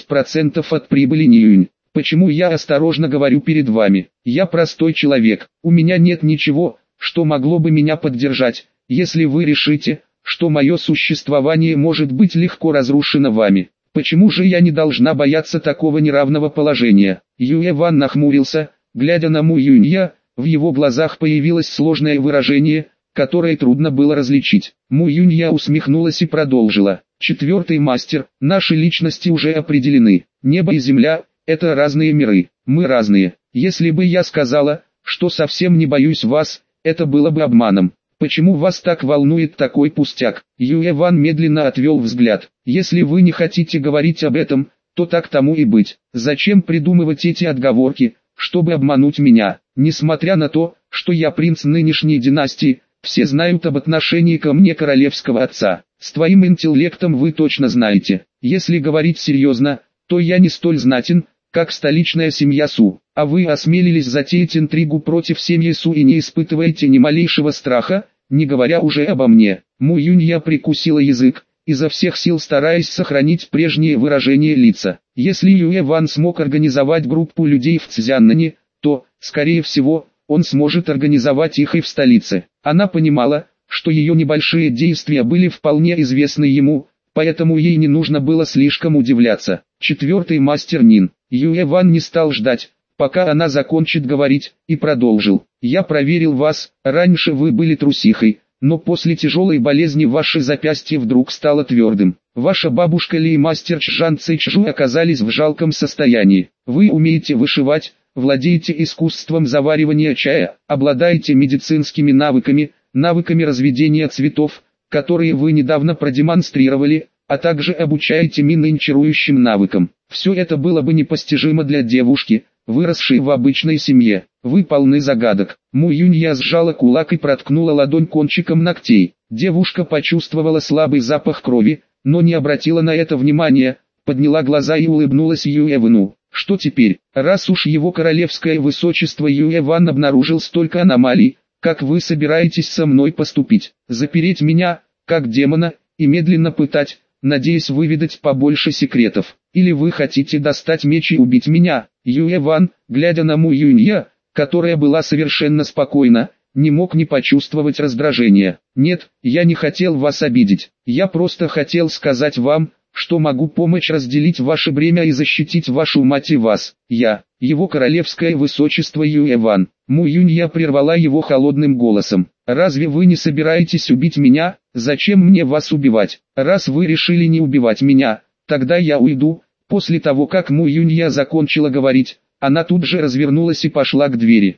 A: 30% от прибыли Ньюнь? Почему я осторожно говорю перед вами? Я простой человек, у меня нет ничего, что могло бы меня поддержать, если вы решите, что мое существование может быть легко разрушено вами. Почему же я не должна бояться такого неравного положения? Юэ-Ван нахмурился, глядя на Му Юнья, в его глазах появилось сложное выражение, которое трудно было различить. Му Юнья усмехнулась и продолжила. Четвертый мастер, наши личности уже определены. Небо и земля – это разные миры, мы разные. Если бы я сказала, что совсем не боюсь вас, это было бы обманом. Почему вас так волнует такой пустяк? Юэ-Ван медленно отвел взгляд. Если вы не хотите говорить об этом, то так тому и быть. Зачем придумывать эти отговорки, чтобы обмануть меня? Несмотря на то, что я принц нынешней династии, все знают об отношении ко мне королевского отца. С твоим интеллектом вы точно знаете. Если говорить серьезно, то я не столь знатен, как столичная семья Су. А вы осмелились затеять интригу против семьи Су и не испытываете ни малейшего страха, не говоря уже обо мне. Му Юнья прикусила язык, изо всех сил стараясь сохранить прежнее выражение лица. Если Юэ-Ван смог организовать группу людей в Цзяннане, то, скорее всего, он сможет организовать их и в столице. Она понимала, что ее небольшие действия были вполне известны ему, поэтому ей не нужно было слишком удивляться. Четвертый мастер Нин. Юэ-Ван не стал ждать, пока она закончит говорить, и продолжил. «Я проверил вас, раньше вы были трусихой, но после тяжелой болезни ваше запястье вдруг стало твердым. Ваша бабушка Ли и мастер Чжан Цэйчжу оказались в жалком состоянии. Вы умеете вышивать, владеете искусством заваривания чая, обладаете медицинскими навыками, навыками разведения цветов, которые вы недавно продемонстрировали, а также обучаете миноинчарующим навыкам. Все это было бы непостижимо для девушки, выросшей в обычной семье. Вы полны загадок». Му Юнья сжала кулак и проткнула ладонь кончиком ногтей. Девушка почувствовала слабый запах крови, но не обратила на это внимания, подняла глаза и улыбнулась Юэ-Вану. «Что теперь? Раз уж его королевское высочество Юэ-Ван обнаружил столько аномалий, как вы собираетесь со мной поступить? Запереть меня, как демона, и медленно пытать, надеясь выведать побольше секретов? Или вы хотите достать меч и убить меня?» Юэ-Ван, глядя на Му Юнья, которая была совершенно спокойна, не мог не почувствовать раздражения. «Нет, я не хотел вас обидеть. Я просто хотел сказать вам, что могу помочь разделить ваше бремя и защитить вашу мать и вас. Я, его королевское высочество Юэ-Ван». Му Юнья прервала его холодным голосом. «Разве вы не собираетесь убить меня? Зачем мне вас убивать? Раз вы решили не убивать меня, тогда я уйду». После того, как Му Юнья закончила говорить, она тут же развернулась и пошла к двери.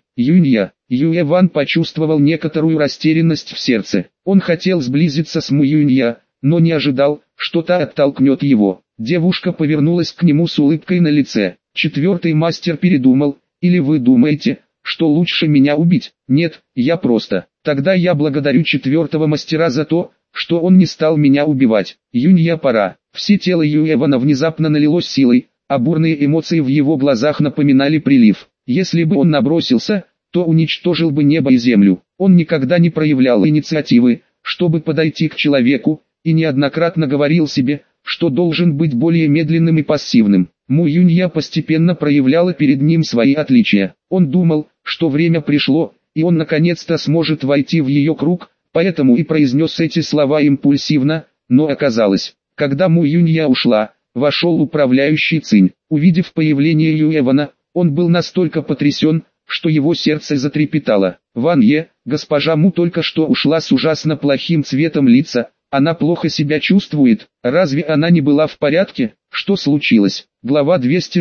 A: Юэ-Ван почувствовал некоторую растерянность в сердце. Он хотел сблизиться с Му Юнья, но не ожидал, что та оттолкнет его. Девушка повернулась к нему с улыбкой на лице. «Четвертый мастер передумал, или вы думаете, что лучше меня убить?» «Нет, я просто. Тогда я благодарю четвертого мастера за то, что он не стал меня убивать. Юнья, пора». Все тело Юэ-Вана внезапно налилось силой, а бурные эмоции в его глазах напоминали прилив. Если бы он набросился, то уничтожил бы небо и землю. Он никогда не проявлял инициативы, чтобы подойти к человеку, и неоднократно говорил себе, что должен быть более медленным и пассивным. Му Юнья постепенно проявляла перед ним свои отличия. Он думал, что время пришло, и он наконец-то сможет войти в ее круг, поэтому и произнес эти слова импульсивно, но оказалось, когда Му Юнья ушла, вошел управляющий Цинь. Увидев появление Юэ-Вана, он был настолько потрясен, что его сердце затрепетало. «Ван Е, госпожа Му только что ушла с ужасно плохим цветом лица, она плохо себя чувствует, разве она не была в порядке? Что случилось?» Глава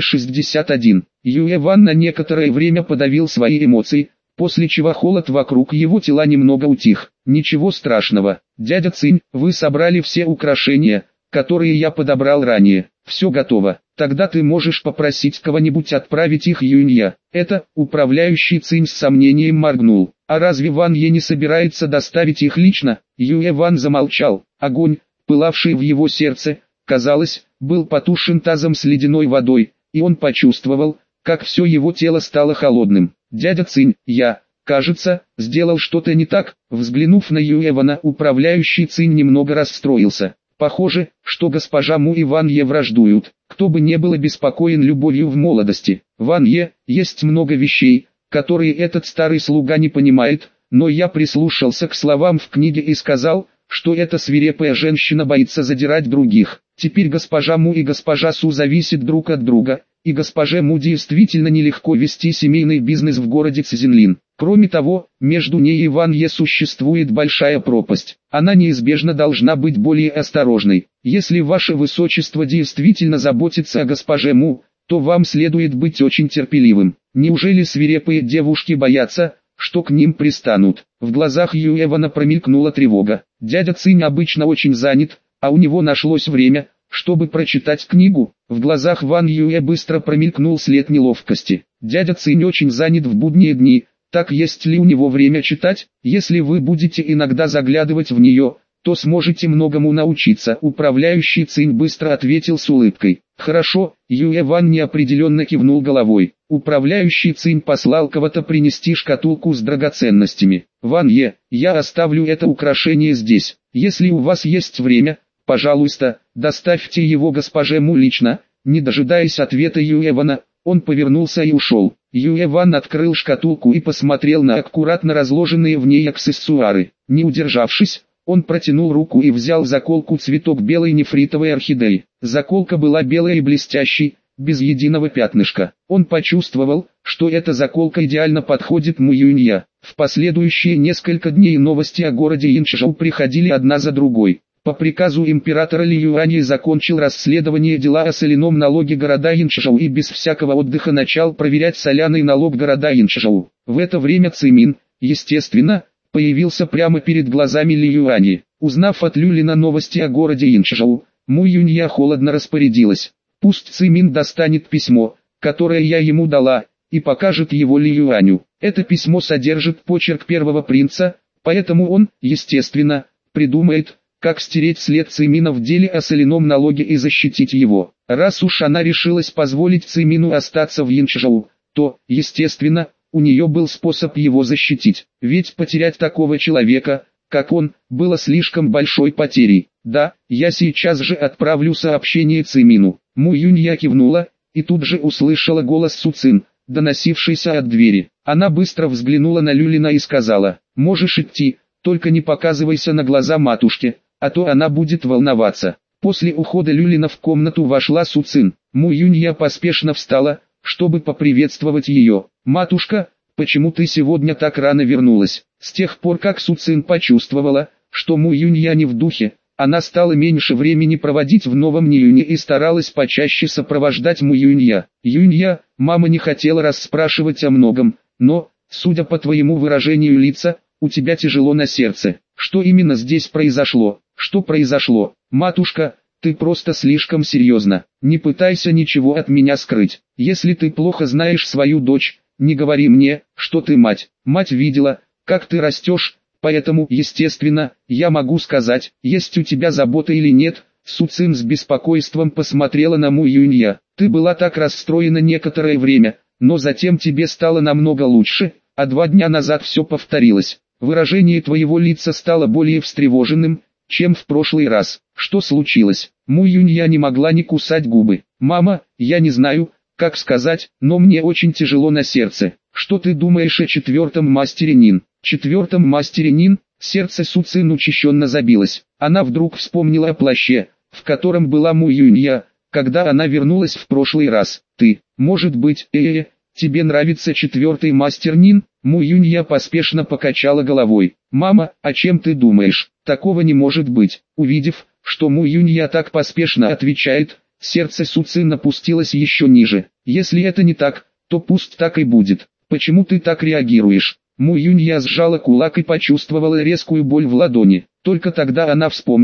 A: 261. Юэ-Ван на некоторое время подавил свои эмоции, после чего холод вокруг его тела немного утих. «Ничего страшного, дядя Цинь, вы собрали все украшения, которые я подобрал ранее. Все готово. Тогда ты можешь попросить кого-нибудь отправить их Юнья. Это, управляющий Цинь с сомнением моргнул. А разве Ван Е не собирается доставить их лично? Юэ Ван замолчал. Огонь, пылавший в его сердце, казалось, был потушен тазом с ледяной водой, и он почувствовал, как все его тело стало холодным. «Дядя Цинь, я, кажется, сделал что-то не так». Взглянув на Юэ Вана, управляющий Цинь немного расстроился. Похоже, что госпожа Му и Ван Е враждуют. Кто бы не был обеспокоен любовью в молодости. Ван Е, есть много вещей, которые этот старый слуга не понимает, но я прислушался к словам в книге и сказал, что эта свирепая женщина боится задирать других. Теперь госпожа Му и госпожа Су зависят друг от друга, и госпоже Му действительно нелегко вести семейный бизнес в городе Цзинлин. Кроме того, между ней и Ван Е существует большая пропасть. Она неизбежно должна быть более осторожной. Если ваше высочество действительно заботится о госпоже Му, то вам следует быть очень терпеливым. Неужели свирепые девушки боятся, что к ним пристанут? В глазах Юэ Вана промелькнула тревога. Дядя Цинь обычно очень занят, а у него нашлось время, чтобы прочитать книгу. В глазах Ван Юэ быстро промелькнул след неловкости. Дядя Цинь очень занят в будние дни. Так есть ли у него время читать? Если вы будете иногда заглядывать в нее, то сможете многому научиться. Управляющий Цинь быстро ответил с улыбкой. Хорошо, Юэ Ван неопределенно кивнул головой. Управляющий Цинь послал кого-то принести шкатулку с драгоценностями. Ван Е, я оставлю это украшение здесь. Если у вас есть время, пожалуйста, доставьте его госпоже Му лично. Не дожидаясь ответа Юэ Вана, он повернулся и ушел. Юэ Ван открыл шкатулку и посмотрел на аккуратно разложенные в ней аксессуары. Не удержавшись, он протянул руку и взял заколку цветок белой нефритовой орхидеи. Заколка была белой и блестящей, без единого пятнышка. Он почувствовал, что эта заколка идеально подходит Му Юнья. В последующие несколько дней новости о городе Инчжоу приходили одна за другой. По приказу императора Ли Юаньи закончил расследование дела о соляном налоге города Инчжоу и без всякого отдыха начал проверять соляный налог города Инчжоу. В это время Цимин, естественно, появился прямо перед глазами Ли Юаньи. Узнав от Люлина новости о городе Инчжоу, Му Юнья холодно распорядилась. Пусть Цимин достанет письмо, которое я ему дала, и покажет его Ли Юаню. Это письмо содержит почерк первого принца, поэтому он, естественно, придумает, как стереть след Цимина в деле о соляном налоге и защитить его. Раз уж она решилась позволить Цимину остаться в Инчжоу, то, естественно, у нее был способ его защитить. Ведь потерять такого человека, как он, было слишком большой потерей. Да, я сейчас же отправлю сообщение Цимину. Му Юнья кивнула, и тут же услышала голос Су Цин, доносившийся от двери. Она быстро взглянула на Люлина и сказала: «Можешь идти, только не показывайся на глаза матушке, а то она будет волноваться». После ухода Люлина в комнату вошла Су Цин. Му Юнья поспешно встала, чтобы поприветствовать ее. «Матушка, почему ты сегодня так рано вернулась?» С тех пор как Су Цин почувствовала, что Му Юнья не в духе, она стала меньше времени проводить в Новом Ниюне и старалась почаще сопровождать Му Юнья. «Юнья, мама не хотела расспрашивать о многом, но, судя по твоему выражению лица, у тебя тяжело на сердце. Что именно здесь произошло?» «Что произошло? Матушка, ты просто слишком серьезно. Не пытайся ничего от меня скрыть. Если ты плохо знаешь свою дочь, не говори мне, что ты мать. Мать видела, как ты растешь, поэтому, естественно, я могу сказать, есть у тебя забота или нет». Су Цин с беспокойством посмотрела на Му Юнья. «Ты была так расстроена некоторое время, но затем тебе стало намного лучше, а 2 дня назад все повторилось. Выражение твоего лица стало более встревоженным, чем в прошлый раз. Что случилось?» Му Юнья не могла не кусать губы. «Мама, я не знаю, как сказать, но мне очень тяжело на сердце. Что ты думаешь о 4-м мастере Нин?» «4-м мастере Нин?» Сердце Су Цин учащенно забилось. Она вдруг вспомнила о плаще, в котором была Му Юнья, когда она вернулась в прошлый раз. «Ты, может быть, тебе нравится 4-й мастер Нин?» Му Юнья поспешно покачала головой. «Мама, о чем ты думаешь? Такого не может быть». Увидев, что Му Юнья так поспешно отвечает, сердце Су Цин опустилось еще ниже. «Если это не так, то пусть так и будет. Почему ты так реагируешь?» Му Юнья сжала кулак и почувствовала резкую боль в ладони. Только тогда она вспомнила,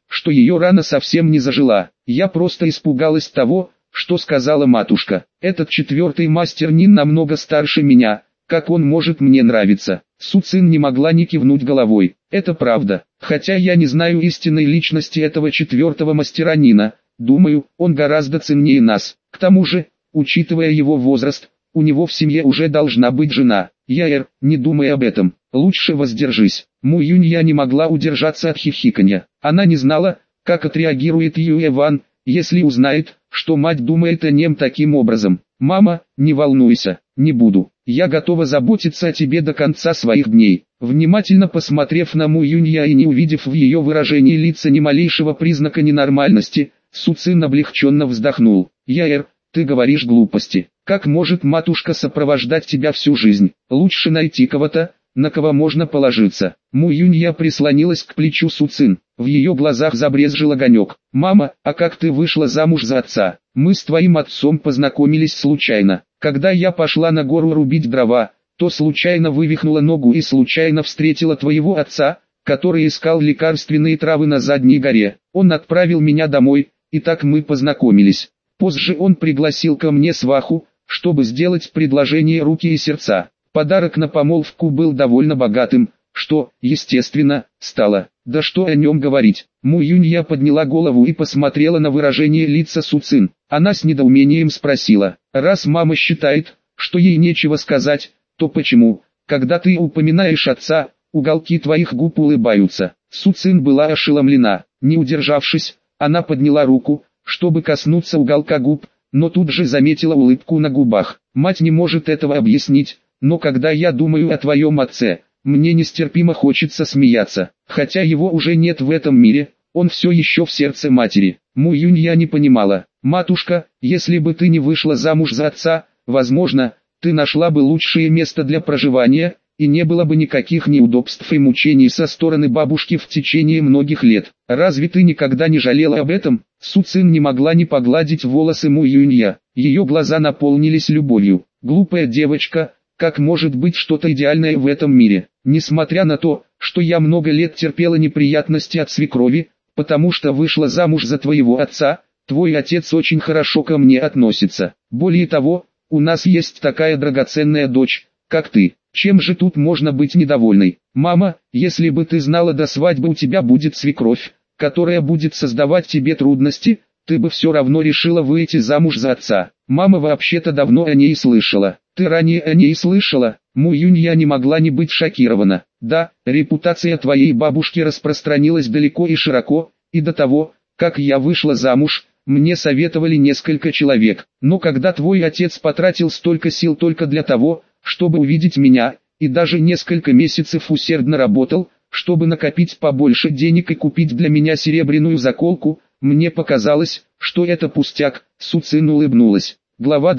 A: что ее рана совсем не зажила. Я просто испугалась того, что сказала матушка. Этот четвертый мастер Нин намного старше меня, как он может мне нравиться? Су Цин не могла не кивнуть головой. Это правда, хотя я не знаю истинной личности этого четвертого мастера Нина, думаю, он гораздо ценнее нас. К тому же, учитывая его возраст, у него в семье уже должна быть жена. Яэр, не думай об этом, лучше воздержись. Му Юнья не могла удержаться от хихиканья. Она не знала, как отреагирует Юэ Ван, если узнает, что мать думает о нем таким образом. «Мама, не волнуйся, не буду. Я готова заботиться о тебе до конца своих дней». Внимательно посмотрев на Му Юнья и не увидев в ее выражении лица ни малейшего признака ненормальности, Су Цин облегченно вздохнул. «Яэр, ты говоришь глупости. Как может матушка сопровождать тебя всю жизнь? Лучше найти кого-то, на кого можно положиться». Му Юнья прислонилась к плечу Су Цин. В ее глазах забрезжил огонек. «Мама, а как ты вышла замуж за отца? Мы с твоим отцом познакомились случайно. Когда я пошла на гору рубить дрова, то случайно вывихнула ногу и случайно встретила твоего отца, который искал лекарственные травы на задней горе. Он отправил меня домой, и так мы познакомились. Позже он пригласил ко мне сваху, чтобы сделать предложение руки и сердца. Подарок на помолвку был довольно богатым, что, естественно, стало. Да что о нем говорить. Му Юнья подняла голову и посмотрела на выражение лица Су Цин. Она с недоумением спросила: «Раз мама считает, что ей нечего сказать, то почему, когда ты упоминаешь отца, уголки твоих губ улыбаются?» Су Цин была ошеломлена. Не удержавшись, она подняла руку, чтобы коснуться уголка губ, но тут же заметила улыбку на губах. «Мать не может этого объяснить, но когда я думаю о твоем отце, мне нестерпимо хочется смеяться. Хотя его уже нет в этом мире, он все еще в сердце матери». Му Юнья не понимала. «Матушка, если бы ты не вышла замуж за отца, возможно, ты нашла бы лучшее место для проживания, и не было бы никаких неудобств и мучений со стороны бабушки в течение многих лет. Разве ты никогда не жалела об этом?» Су Цин не могла не погладить волосы Му Юнья. Ее глаза наполнились любовью. «Глупая девочка, как может быть что-то идеальное в этом мире? Несмотря на то, что я много лет терпела неприятности от свекрови, потому что вышла замуж за твоего отца, твой отец очень хорошо ко мне относится. Более того, у нас есть такая драгоценная дочь, как ты. Чем же тут можно быть недовольной? Мама, если бы ты знала, до свадьбы у тебя будет свекровь, которая будет создавать тебе трудности, ты бы все равно решила выйти замуж за отца». Мама вообще-то давно о ней слышала. «Ты ранее о ней слышала?» Му Юнья не могла не быть шокирована. «Да, репутация твоей бабушки распространилась далеко и широко, и до того, как я вышла замуж, мне советовали несколько человек. Но когда твой отец потратил столько сил только для того, чтобы увидеть меня, и даже несколько месяцев усердно работал, чтобы накопить побольше денег и купить для меня серебряную заколку, мне показалось, что это пустяк». Су Цин улыбнулась. Глава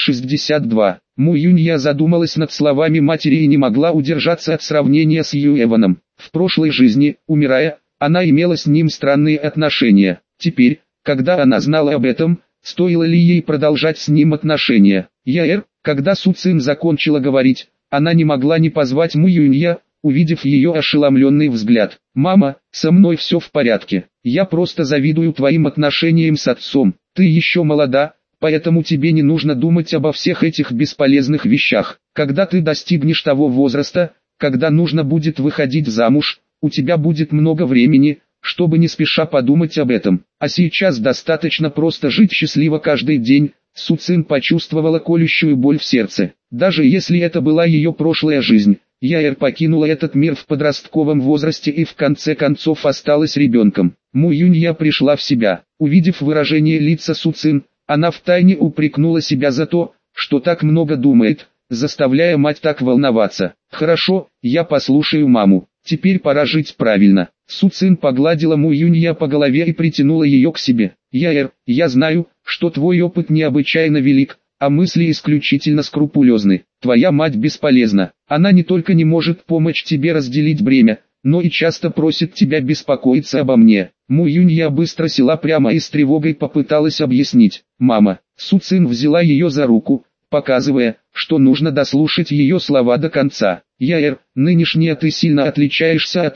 A: 262. Му Юнья задумалась над словами матери и не могла удержаться от сравнения с Юэваном. В прошлой жизни, умирая, она имела с ним странные отношения. Теперь, когда она знала об этом, стоило ли ей продолжать с ним отношения? Яэр, когда Су Цин закончила говорить, она не могла не позвать Му Юнья, увидев ее ошеломленный взгляд. «Мама, со мной все в порядке. Я просто завидую твоим отношениям с отцом. Ты еще молода, поэтому тебе не нужно думать обо всех этих бесполезных вещах. Когда ты достигнешь того возраста, когда нужно будет выходить замуж, у тебя будет много времени, чтобы не спеша подумать об этом. А сейчас достаточно просто жить счастливо каждый день». Су Цин почувствовала колющую боль в сердце. Даже если это была ее прошлая жизнь, Яэр покинула этот мир в подростковом возрасте и в конце концов осталась ребенком. Му Юнья пришла в себя. Увидев выражение лица Су Цин, она втайне упрекнула себя за то, что так много думает, заставляя мать так волноваться. «Хорошо, я послушаю маму. Теперь пора жить правильно». Су Цин погладила Му Юнья по голове и притянула ее к себе. «Яэр, я знаю, что твой опыт необычайно велик, а мысли исключительно скрупулезны. Твоя мать бесполезна. Она не только не может помочь тебе разделить бремя, но и часто просит тебя беспокоиться обо мне». Му Юнья быстро села прямо и с тревогой попыталась объяснить. «Мама». Су Цин взяла ее за руку, показывая, что нужно дослушать ее слова до конца. «Яэр, нынешняя ты сильно отличаешься от той,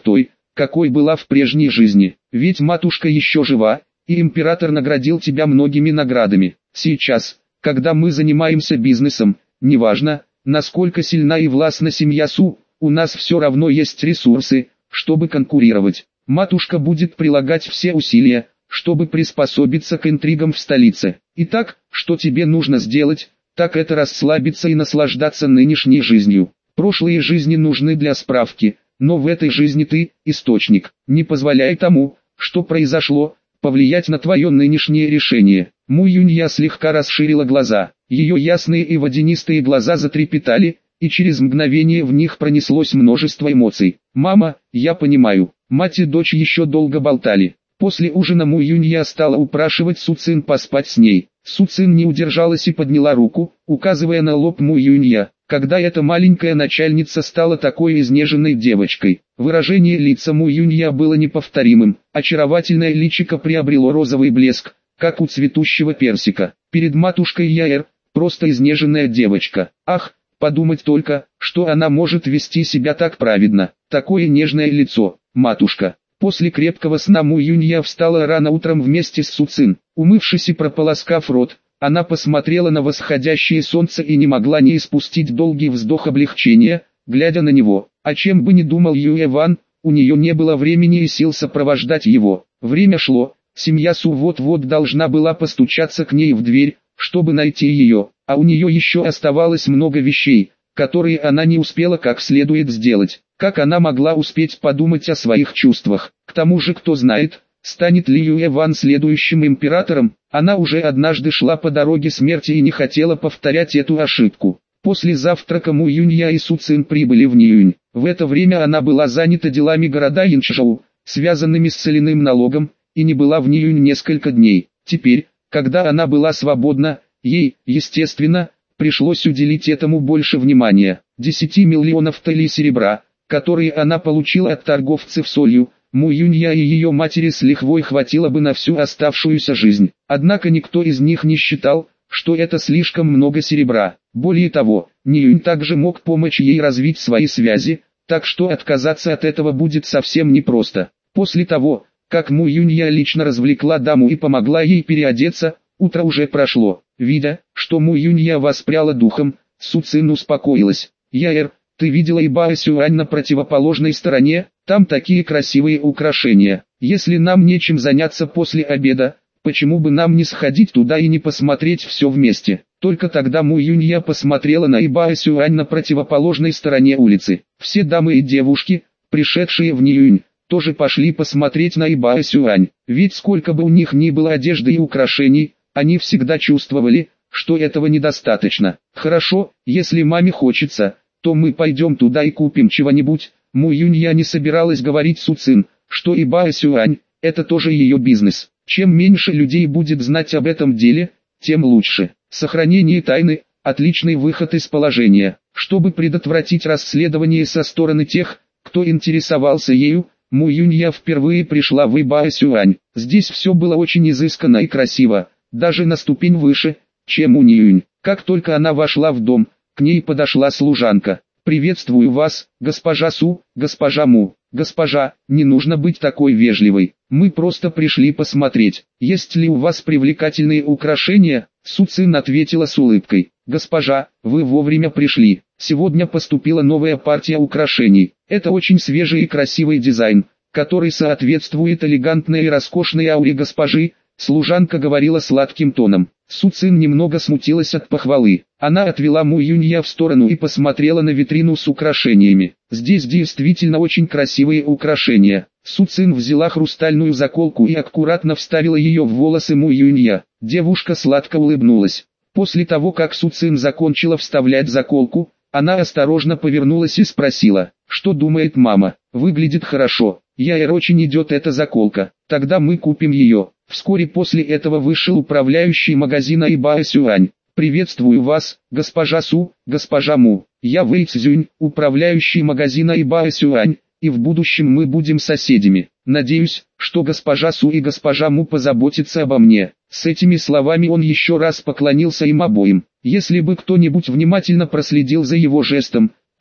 A: какой была в прежней жизни. Ведь матушка еще жива, и император наградил тебя многими наградами. Сейчас, когда мы занимаемся бизнесом, неважно, насколько сильна и властна семья Су, у нас все равно есть ресурсы, чтобы конкурировать. Матушка будет прилагать все усилия, чтобы приспособиться к интригам в столице. Итак, что тебе нужно сделать, так это расслабиться и наслаждаться нынешней жизнью. Прошлые жизни нужны для справки, но в этой жизни ты – источник. Не позволяй тому, что произошло, повлиять на твое нынешнее решение. Му Юнья слегка расширила глаза. Ее ясные и водянистые глаза затрепетали, и через мгновение в них пронеслось множество эмоций. «Мама, я понимаю». Мать и дочь еще долго болтали. После ужина Му Юнья стала упрашивать Су Цин поспать с ней. Су Цин не удержалась и подняла руку, указывая на лоб Му Юнья. Когда эта маленькая начальница стала такой изнеженной девочкой, выражение лица Му Юнья было неповторимым. Очаровательное личико приобрело розовый блеск, как у цветущего персика. Перед матушкой Яэр, просто изнеженная девочка. Ах, подумать только, что она может вести себя так праведно. Такое нежное лицо, матушка. После крепкого сна Му Юнья встала рано утром вместе с Су Цин. Умывшись и прополоскав рот, она посмотрела на восходящее солнце и не могла не испустить долгий вздох облегчения, глядя на него. А чем бы ни думал Юэ Ван, у нее не было времени и сил сопровождать его. Время шло, семья Су вот-вот должна была постучаться к ней в дверь, чтобы найти ее, а у нее еще оставалось много вещей, которые она не успела как следует сделать. Как она могла успеть подумать о своих чувствах? К тому же кто знает, станет ли Юэ Ван следующим императором? Она уже однажды шла по дороге смерти и не хотела повторять эту ошибку. После завтрака Му Юнья и Су Цин прибыли в Ниюнь. В это время она была занята делами города Инчжоу, связанными с соляным налогом, и не была в Ниюнь несколько дней. Теперь, когда она была свободна, ей, естественно, пришлось уделить этому больше внимания. 10 миллионов талей серебра, которые она получила от торговцев солью, Му Юнья и ее матери с лихвой хватило бы на всю оставшуюся жизнь. Однако никто из них не считал, что это слишком много серебра. Более того, Ниюнь также мог помочь ей развить свои связи, так что отказаться от этого будет совсем непросто. После того, как Му Юнья лично развлекла даму и помогла ей переодеться, утро уже прошло. Видя, что Му Юнья воспряла духом, Су Цин успокоилась. «Яэр, ты видела Ибао Сюань на противоположной стороне? Там такие красивые украшения. Если нам нечем заняться после обеда, почему бы нам не сходить туда и не посмотреть все вместе?» Только тогда Му Юнья посмотрела на Ибао Сюань на противоположной стороне улицы. Все дамы и девушки, пришедшие в Ниюнь, тоже пошли посмотреть на Ибао Сюань. Ведь сколько бы у них ни было одежды и украшений, они всегда чувствовали, что этого недостаточно. «Хорошо, если маме хочется, то мы пойдем туда и купим чего-нибудь». Му Юнья не собиралась говорить Су Цин, что Ибао Сюань – это тоже ее бизнес. Чем меньше людей будет знать об этом деле, тем лучше. Сохранение тайны – отличный выход из положения. Чтобы предотвратить расследование со стороны тех, кто интересовался ею, Му Юнья впервые пришла в Ибао Сюань. Здесь все было очень изысканно и красиво, даже на ступень выше, чем у Ниюнь. Как только она вошла в дом, к ней подошла служанка. «Приветствую вас, госпожа Су, госпожа Му». «Госпожа, не нужно быть такой вежливой. Мы просто пришли посмотреть, есть ли у вас привлекательные украшения». Су Цин ответила с улыбкой. «Госпожа, вы вовремя пришли. Сегодня поступила новая партия украшений. Это очень свежий и красивый дизайн, который соответствует элегантной и роскошной ауре госпожи». Служанка говорила сладким тоном. Су Цин немного смутилась от похвалы. Она отвела Му Юнья в сторону и посмотрела на витрину с украшениями. Здесь действительно очень красивые украшения. Су Цин взяла хрустальную заколку и аккуратно вставила ее в волосы Му Юнья. Девушка сладко улыбнулась. После того, как Су Цин закончила вставлять заколку, она осторожно повернулась и спросила, что думает мама. «Выглядит хорошо. Яэр очень идет эта заколка. Тогда мы купим ее». Вскоре после этого вышел управляющий магазина Ибао Сюань. «Приветствую вас, госпожа Су, госпожа Му. Я Вэй Цзюнь, управляющий магазина Ибао Сюань, и в будущем мы будем соседями. Надеюсь, что госпожа Су и госпожа Му позаботятся обо мне». С этими словами он еще раз поклонился им обоим. Если бы кто-нибудь внимательно проследил за его жестом,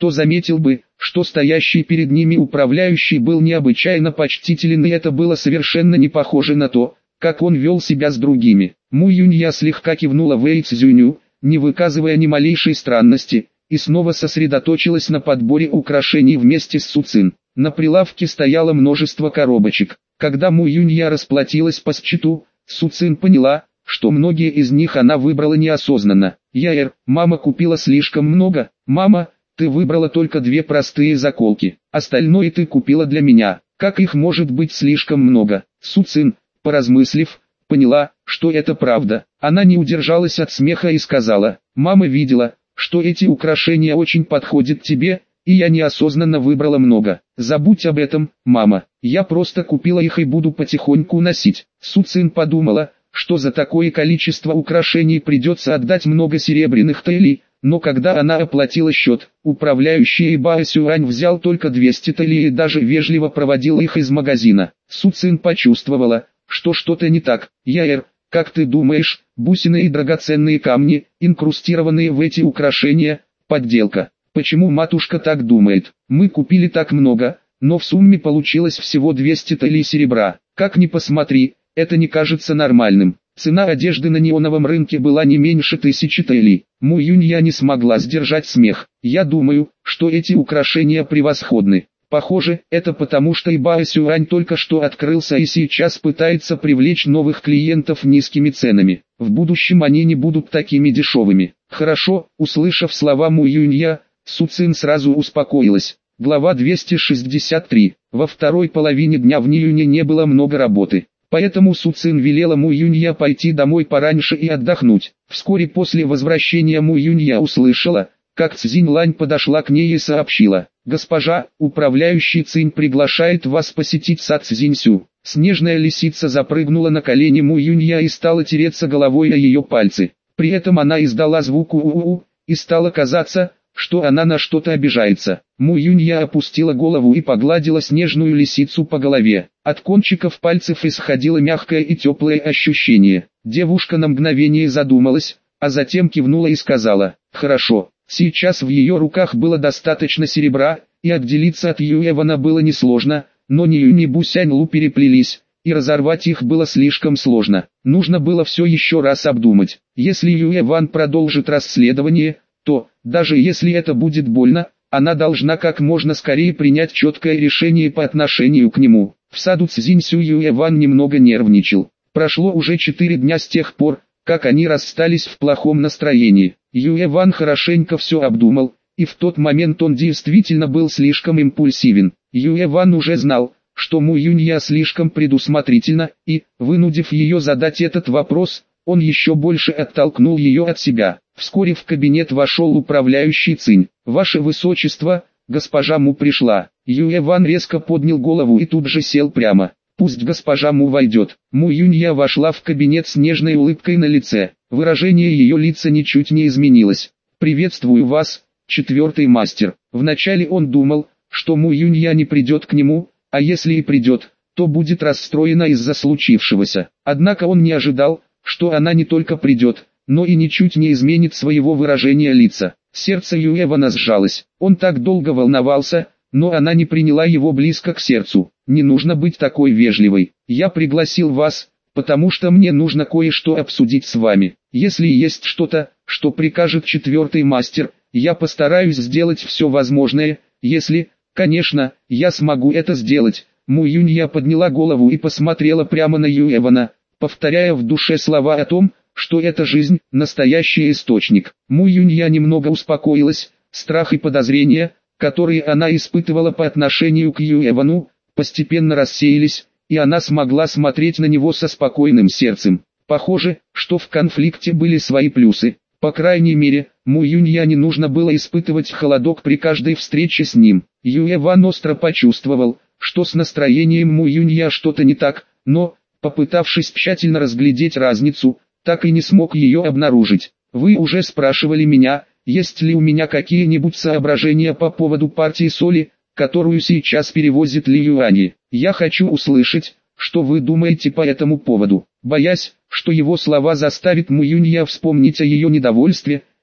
A: то заметил бы, что стоящий перед ними управляющий был необычайно почтителен, и это было совершенно не похоже на то, как он вел себя с другими. Му Юнья слегка кивнула Вэй Цзюню, не выказывая ни малейшей странности, и снова сосредоточилась на подборе украшений вместе с Су Цин. На прилавке стояло множество коробочек. Когда Му Юнья расплатилась по счету, Су Цин поняла, что многие из них она выбрала неосознанно. Мама купила слишком много. Мама, ты выбрала только 2 простые заколки. Остальное ты купила для меня. Как их может быть слишком много? Су Цин, поразмыслив, поняла, что это правда. Она не удержалась от смеха и сказала: мама видела, что эти украшения очень подходят тебе, и я неосознанно выбрала много. Забудь об этом, мама. Я просто купила их и буду потихоньку носить. Су Цин подумала, что за такое количество украшений придется отдать много серебряных талий, но когда она оплатила счет, управляющий Бао Сюань взял только 200 талий и даже вежливо проводил их из магазина. Су Цин почувствовала, что что-то не так. Как ты думаешь, бусины и драгоценные камни, инкрустированные в эти украшения, подделка? Почему матушка так думает? Мы купили так много, но в сумме получилось всего 200 талий серебра. Как ни посмотри, это не кажется нормальным. Цена одежды на неоновом рынке была не меньше 1000 талий. Му Юнья не смогла сдержать смех. Я думаю, что эти украшения превосходны. Похоже, это потому, что Бао Сюань только что открылся и сейчас пытается привлечь новых клиентов низкими ценами. В будущем они не будут такими дешевыми. Хорошо, услышав слова Му Юнья, Су Цин сразу успокоилась. Глава 263. Во второй половине дня в Ниюне не было много работы. Поэтому Су Цин велела Му Юнья пойти домой пораньше и отдохнуть. Вскоре после возвращения Му Юнья услышала, как Цзинь Лань подошла к ней и сообщила: «Госпожа, управляющий Цинь приглашает вас посетить сад Цзиньсю». Снежная лисица запрыгнула на колени Му Юнья и стала тереться головой о ее пальцы. При этом она издала звук «у-у-у», и стало казаться, что она на что-то обижается. Му Юнья опустила голову и погладила снежную лисицу по голове. От кончиков пальцев исходило мягкое и теплое ощущение. Девушка на мгновение задумалась, а затем кивнула и сказала: «Хорошо». Сейчас в ее руках было достаточно серебра, и отделиться от Юэвана было несложно, но Ниюнь и Бусянь-Лу переплелись, и разорвать их было слишком сложно. Нужно было все еще раз обдумать. Если Юэван продолжит расследование, то, даже если это будет больно, она должна как можно скорее принять четкое решение по отношению к нему. В саду Цзиньсю Юэван немного нервничал. Прошло уже 4 дня с тех пор, как они расстались в плохом настроении. Юэван хорошенько все обдумал, и в тот момент он действительно был слишком импульсивен. Юэван уже знал, что Му Юнья слишком предусмотрительна, и, вынудив ее задать этот вопрос, он еще больше оттолкнул ее от себя. Вскоре в кабинет вошел управляющий Цинь. «Ваше Высочество, госпожа Му пришла». Юэван резко поднял голову и тут же сел прямо. «Пусть госпожа Му войдет». Му Юнья вошла в кабинет с нежной улыбкой на лице. Выражение ее лица ничуть не изменилось. «Приветствую вас, 4-й мастер». Вначале он думал, что Му Юнья не придет к нему, а если и придет, то будет расстроена из-за случившегося. Однако он не ожидал, что она не только придет, но и ничуть не изменит своего выражения лица. Сердце Юэвана сжалось. Он так долго волновался, но она не приняла его близко к сердцу. «Не нужно быть такой вежливой. Я пригласил вас, потому что мне нужно кое-что обсудить с вами. Если есть что-то, что прикажет 4-й мастер, я постараюсь сделать все возможное, если, конечно, я смогу это сделать». Му Юнья подняла голову и посмотрела прямо на Юэвана, повторяя в душе слова о том, что эта жизнь – настоящий источник. Му Юнья немного успокоилась. Страх и подозрения, которые она испытывала по отношению к Юэвану, постепенно рассеялись, и она смогла смотреть на него со спокойным сердцем. Похоже, что в конфликте были свои плюсы. По крайней мере, Му Юнья не нужно было испытывать холодок при каждой встрече с ним. Юэван остро почувствовал, что с настроением Му Юнья что-то не так, но, попытавшись тщательно разглядеть разницу, так и не смог ее обнаружить. «Вы уже спрашивали меня, есть ли у меня какие-нибудь соображения по поводу партии соли, которую сейчас перевозит Ли Юань. Я хочу услышать, что вы думаете по этому поводу». Боясь, что его слова заставят Му Юнья вспомнить о ее недовольстве,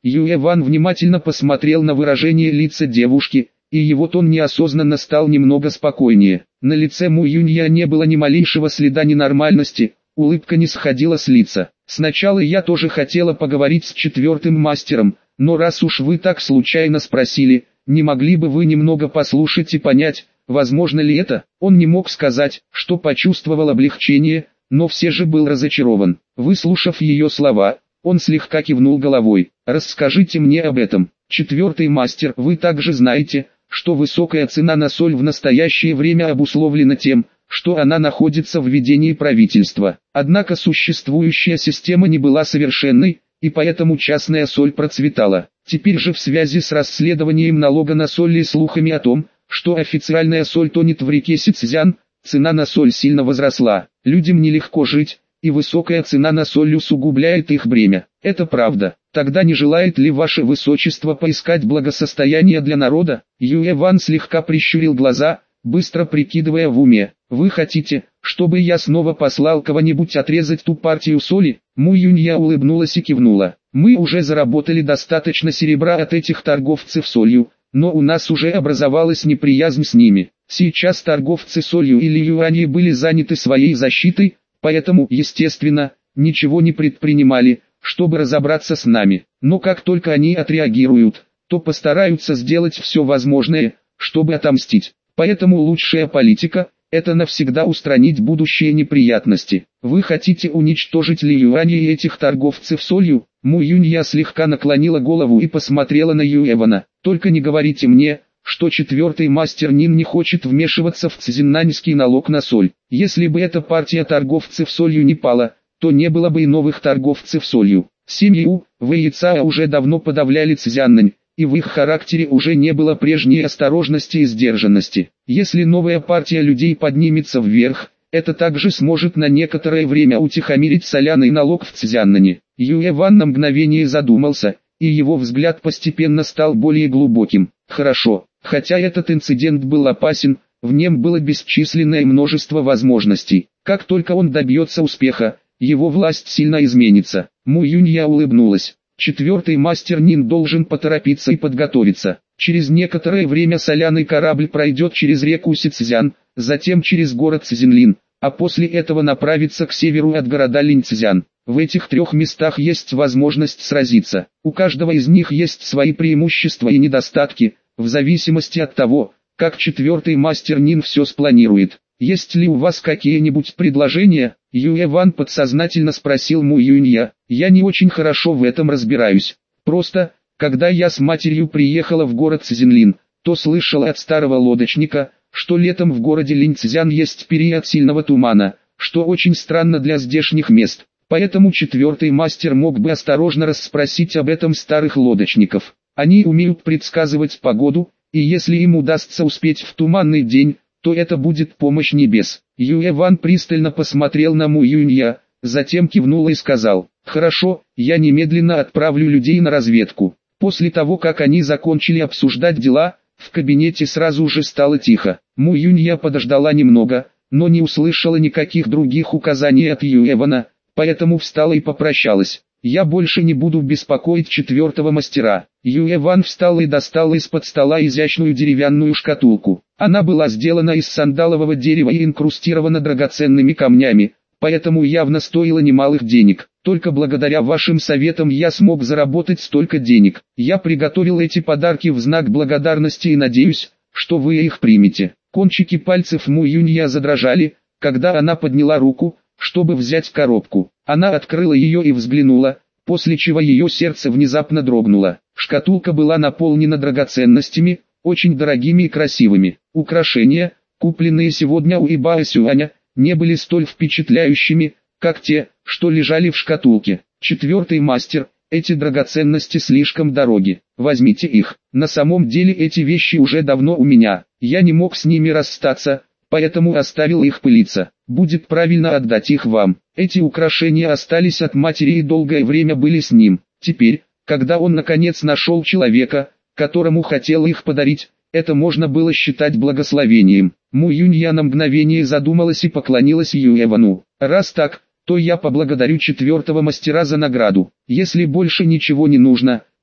A: Юэ Ван внимательно посмотрел на выражение лица девушки, и его тон неосознанно стал немного спокойнее. На лице Му Юнья не было ни малейшего следа ненормальности, улыбка не сходила с лица. «Сначала я тоже хотела поговорить с четвертым мастером, но раз уж вы так случайно спросили, не могли бы вы немного послушать и понять, возможно ли это?» Он не мог сказать, что почувствовал облегчение, но все же был разочарован. Выслушав ее слова, он слегка кивнул головой. «Расскажите мне об этом. Четвертый мастер, вы также знаете, что высокая цена на соль в настоящее время обусловлена тем, что она находится в ведении правительства. Однако существующая система не была совершенной, и поэтому частная соль процветала. Теперь же в связи с расследованием налога на соль и слухами о том, что официальная соль тонет в реке Сицзян, цена на соль сильно возросла. Людям нелегко жить, и высокая цена на соль усугубляет их бремя. Это правда. Тогда не желает ли ваше высочество поискать благосостояние для народа?» Юэ Ван слегка прищурил глаза, быстро прикидывая в уме. «Вы хотите, чтобы я снова послал кого-нибудь отрезать ту партию соли?» Му Юнья улыбнулась и кивнула. «Мы уже заработали достаточно серебра от этих торговцев солью, но у нас уже образовалась неприязнь с ними. Сейчас торговцы солью или юани были заняты своей защитой, поэтому, естественно, ничего не предпринимали, чтобы разобраться с нами. Но как только они отреагируют, то постараются сделать все возможное, чтобы отомстить. Поэтому лучшая политика – это навсегда устранить будущие неприятности. Вы хотите уничтожить Ли Юани и этих торговцев солью?» Му Юнья слегка наклонила голову и посмотрела на Юэвана. «Только не говорите мне, что четвертый мастер Нин не хочет вмешиваться в цзиннаньский налог на соль. Если бы эта партия торговцев солью не пала, то не было бы и новых торговцев солью. Семьи Вэй и Цао уже давно подавляли Цзяннань, и в их характере уже не было прежней осторожности и сдержанности. Если новая партия людей поднимется вверх, это также сможет на некоторое время утихомирить соляный налог в Цзяннане». Юэ Ван на мгновение задумался, и его взгляд постепенно стал более глубоким. «Хорошо, хотя этот инцидент был опасен, в нем было бесчисленное множество возможностей. Как только он добьется успеха, его власть сильно изменится». Му Юнья улыбнулась. «Четвертый мастер Нин должен поторопиться и подготовиться. Через некоторое время соляный корабль пройдет через реку Сицзян, затем через город Цзинлин, а после этого направится к северу от города Линьцзян. В этих трех местах есть возможность сразиться. У каждого из них есть свои преимущества и недостатки, в зависимости от того, как четвертый мастер Нин все спланирует. Есть ли у вас какие-нибудь предложения?» Юэ Ван подсознательно спросил Му Юнья. «Я не очень хорошо в этом разбираюсь. Просто, когда я с матерью приехала в город Цзинлин, то слышала от старого лодочника, что летом в городе Линьцзян есть период сильного тумана, что очень странно для здешних мест. Поэтому четвертый мастер мог бы осторожно расспросить об этом старых лодочников. Они умеют предсказывать погоду, и если им удастся успеть в туманный день, то это будет помощь небес». Юэ Ван пристально посмотрел на Му Юнья, затем кивнул и сказал: «Хорошо, я немедленно отправлю людей на разведку». После того, как они закончили обсуждать дела, в кабинете сразу же стало тихо. Му Юнья подождала немного, но не услышала никаких других указаний от Юэ Вана, поэтому встала и попрощалась. «Я больше не буду беспокоить четвертого мастера». Юэ Ван встал и достал из-под стола изящную деревянную шкатулку. Она была сделана из сандалового дерева и инкрустирована драгоценными камнями, поэтому явно стоила немалых денег. «Только благодаря вашим советам я смог заработать столько денег. Я приготовил эти подарки в знак благодарности и надеюсь, что вы их примете». Кончики пальцев Му Юнья задрожали, когда она подняла руку, чтобы взять коробку. Она открыла ее и взглянула, после чего ее сердце внезапно дрогнуло. Шкатулка была наполнена драгоценностями, очень дорогими и красивыми. Украшения, купленные сегодня у Ибаа Сюаня, не были столь впечатляющими, как те, что лежали в шкатулке. «Четвертый мастер, эти драгоценности слишком дороги. Возьмите их. На самом деле эти вещи уже давно у меня. Я не мог с ними расстаться, поэтому оставил их пылиться. Будет правильно отдать их вам». Эти украшения остались от матери и долгое время были с ним. Теперь, когда он наконец нашел человека, которому хотел их подарить, это можно было считать благословением. Му Юнья на мгновение задумалась и поклонилась Юэ Вану. «Раз так, то я поблагодарю четвертого мастера за награду. Если больше ничего не нужно,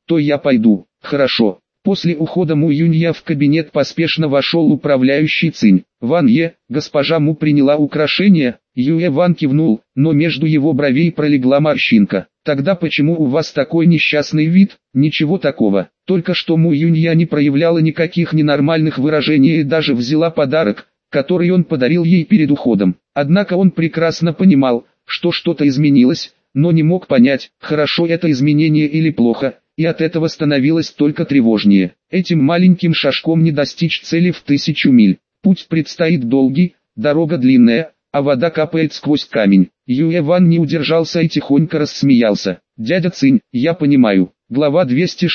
A: то я пойду. Хорошо. После ухода Му Юнья в кабинет поспешно вошел управляющий Цинь. Ван Е, госпожа Му приняла украшение. Юэ Ван кивнул, но между его бровей пролегла морщинка. Тогда почему у вас такой несчастный вид? Ничего такого. Только что Му Юнья не проявляла никаких ненормальных выражений и даже взяла подарок, который он подарил ей перед уходом. Однако он прекрасно понимал, что что-то изменилось, но не мог понять, хорошо это изменение или плохо, и от этого становилось только тревожнее. Этим маленьким шажком не достичь цели в 1000 миль. Путь предстоит долгий, дорога длинная, а вода капает сквозь камень. Юэ Ван не удержался и тихонько рассмеялся. «Дядя Цинь, я понимаю». Глава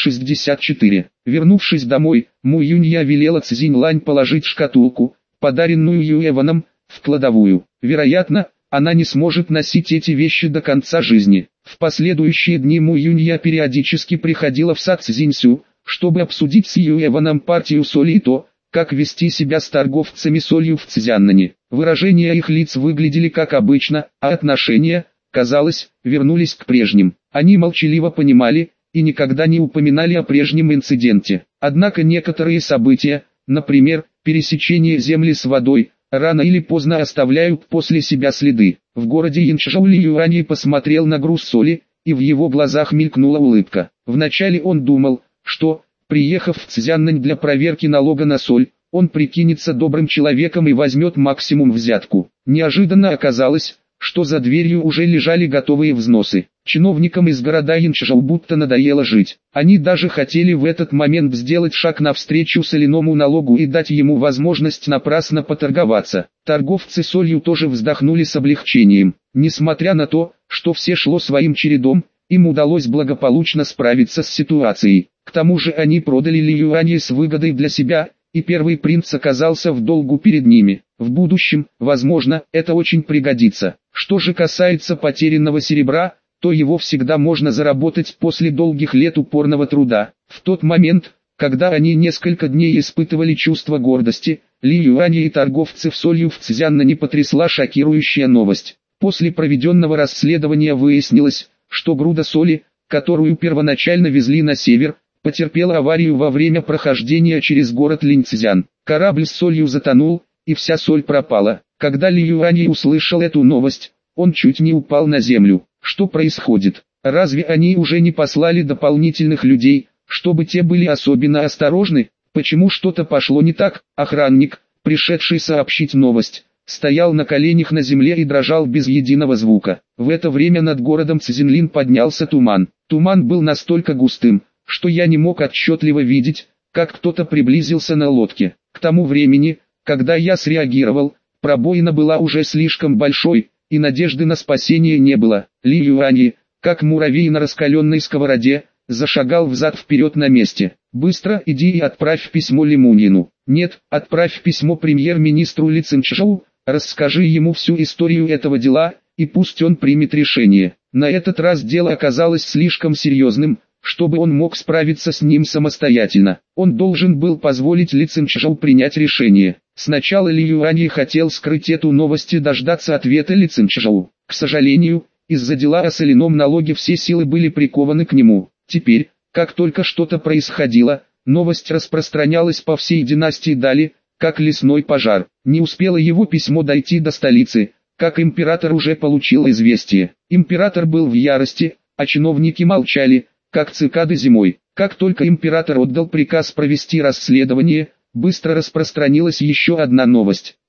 A: 264. Вернувшись домой, Му Юнья велела Цзинь Лань положить шкатулку, подаренную Юэ Ваном, в кладовую. Вероятно, она не сможет носить эти вещи до конца жизни. В последующие дни Му Юнья периодически приходила в сад Цзиньсю, чтобы обсудить с Юэ Ваном партию соли и то, как вести себя с торговцами солью в Цзяннане. Выражения их лиц выглядели как обычно, а отношения, казалось, вернулись к прежним. Они молчаливо понимали и никогда не упоминали о прежнем инциденте. Однако некоторые события, например, пересечение земли с водой, рано или поздно оставляют после себя следы. В городе Янчжоу Ли Юань посмотрел на груз соли, и в его глазах мелькнула улыбка. Вначале он думал, что, приехав в Цзяннань для проверки налога на соль, он прикинется добрым человеком и возьмет максимум взятку. Неожиданно оказалось, что за дверью уже лежали готовые взносы. Чиновникам из города Янчжоу будто надоело жить. Они даже хотели в этот момент сделать шаг навстречу соляному налогу и дать ему возможность напрасно поторговаться. Торговцы солью тоже вздохнули с облегчением. Несмотря на то, что все шло своим чередом, им удалось благополучно справиться с ситуацией. К тому же они продали Ли Юани с выгодой для себя, и первый принц оказался в долгу перед ними. В будущем, возможно, это очень пригодится. Что же касается потерянного серебра, то его всегда можно заработать после долгих лет упорного труда. В тот момент, когда они несколько дней испытывали чувство гордости, Ли Юани и торговцев солью в Цзяннане потрясла шокирующая новость. После проведенного расследования выяснилось, что груда соли, которую первоначально везли на север, потерпела аварию во время прохождения через город Линьцзян. Корабль с солью затонул, и вся соль пропала. Когда Ли Юань услышал эту новость, он чуть не упал на землю. Что происходит? Разве они уже не послали дополнительных людей, чтобы те были особенно осторожны? Почему что-то пошло не так? Охранник, пришедший сообщить новость, стоял на коленях на земле и дрожал без единого звука. В это время над городом Цзинлин поднялся туман. Туман был настолько густым, что я не мог отчетливо видеть, как кто-то приблизился на лодке. К тому времени, когда я среагировал, пробоина была уже слишком большой, и надежды на спасение не было. Ли Юань, как муравей на раскаленной сковороде, зашагал взад-вперед на месте. «Быстро иди и отправь письмо Ли Муньину». «Нет, отправь письмо премьер-министру Ли Цинчжоу, расскажи ему всю историю этого дела, и пусть он примет решение». На этот раз дело оказалось слишком серьезным, чтобы он мог справиться с ним самостоятельно. Он должен был позволить Ли Цинчжоу принять решение. Сначала Ли Юань хотел скрыть эту новость и дождаться ответа Ли Цинчжоу. К сожалению, из-за дела о соляном налоге все силы были прикованы к нему. Теперь, как только что-то происходило, новость распространялась по всей династии Дали, как лесной пожар. Не успело его письмо дойти до столицы, как император уже получил известие. Император был в ярости, а чиновники молчали, как цикады зимой. Как только император отдал приказ провести расследование, быстро распространилась еще одна новость.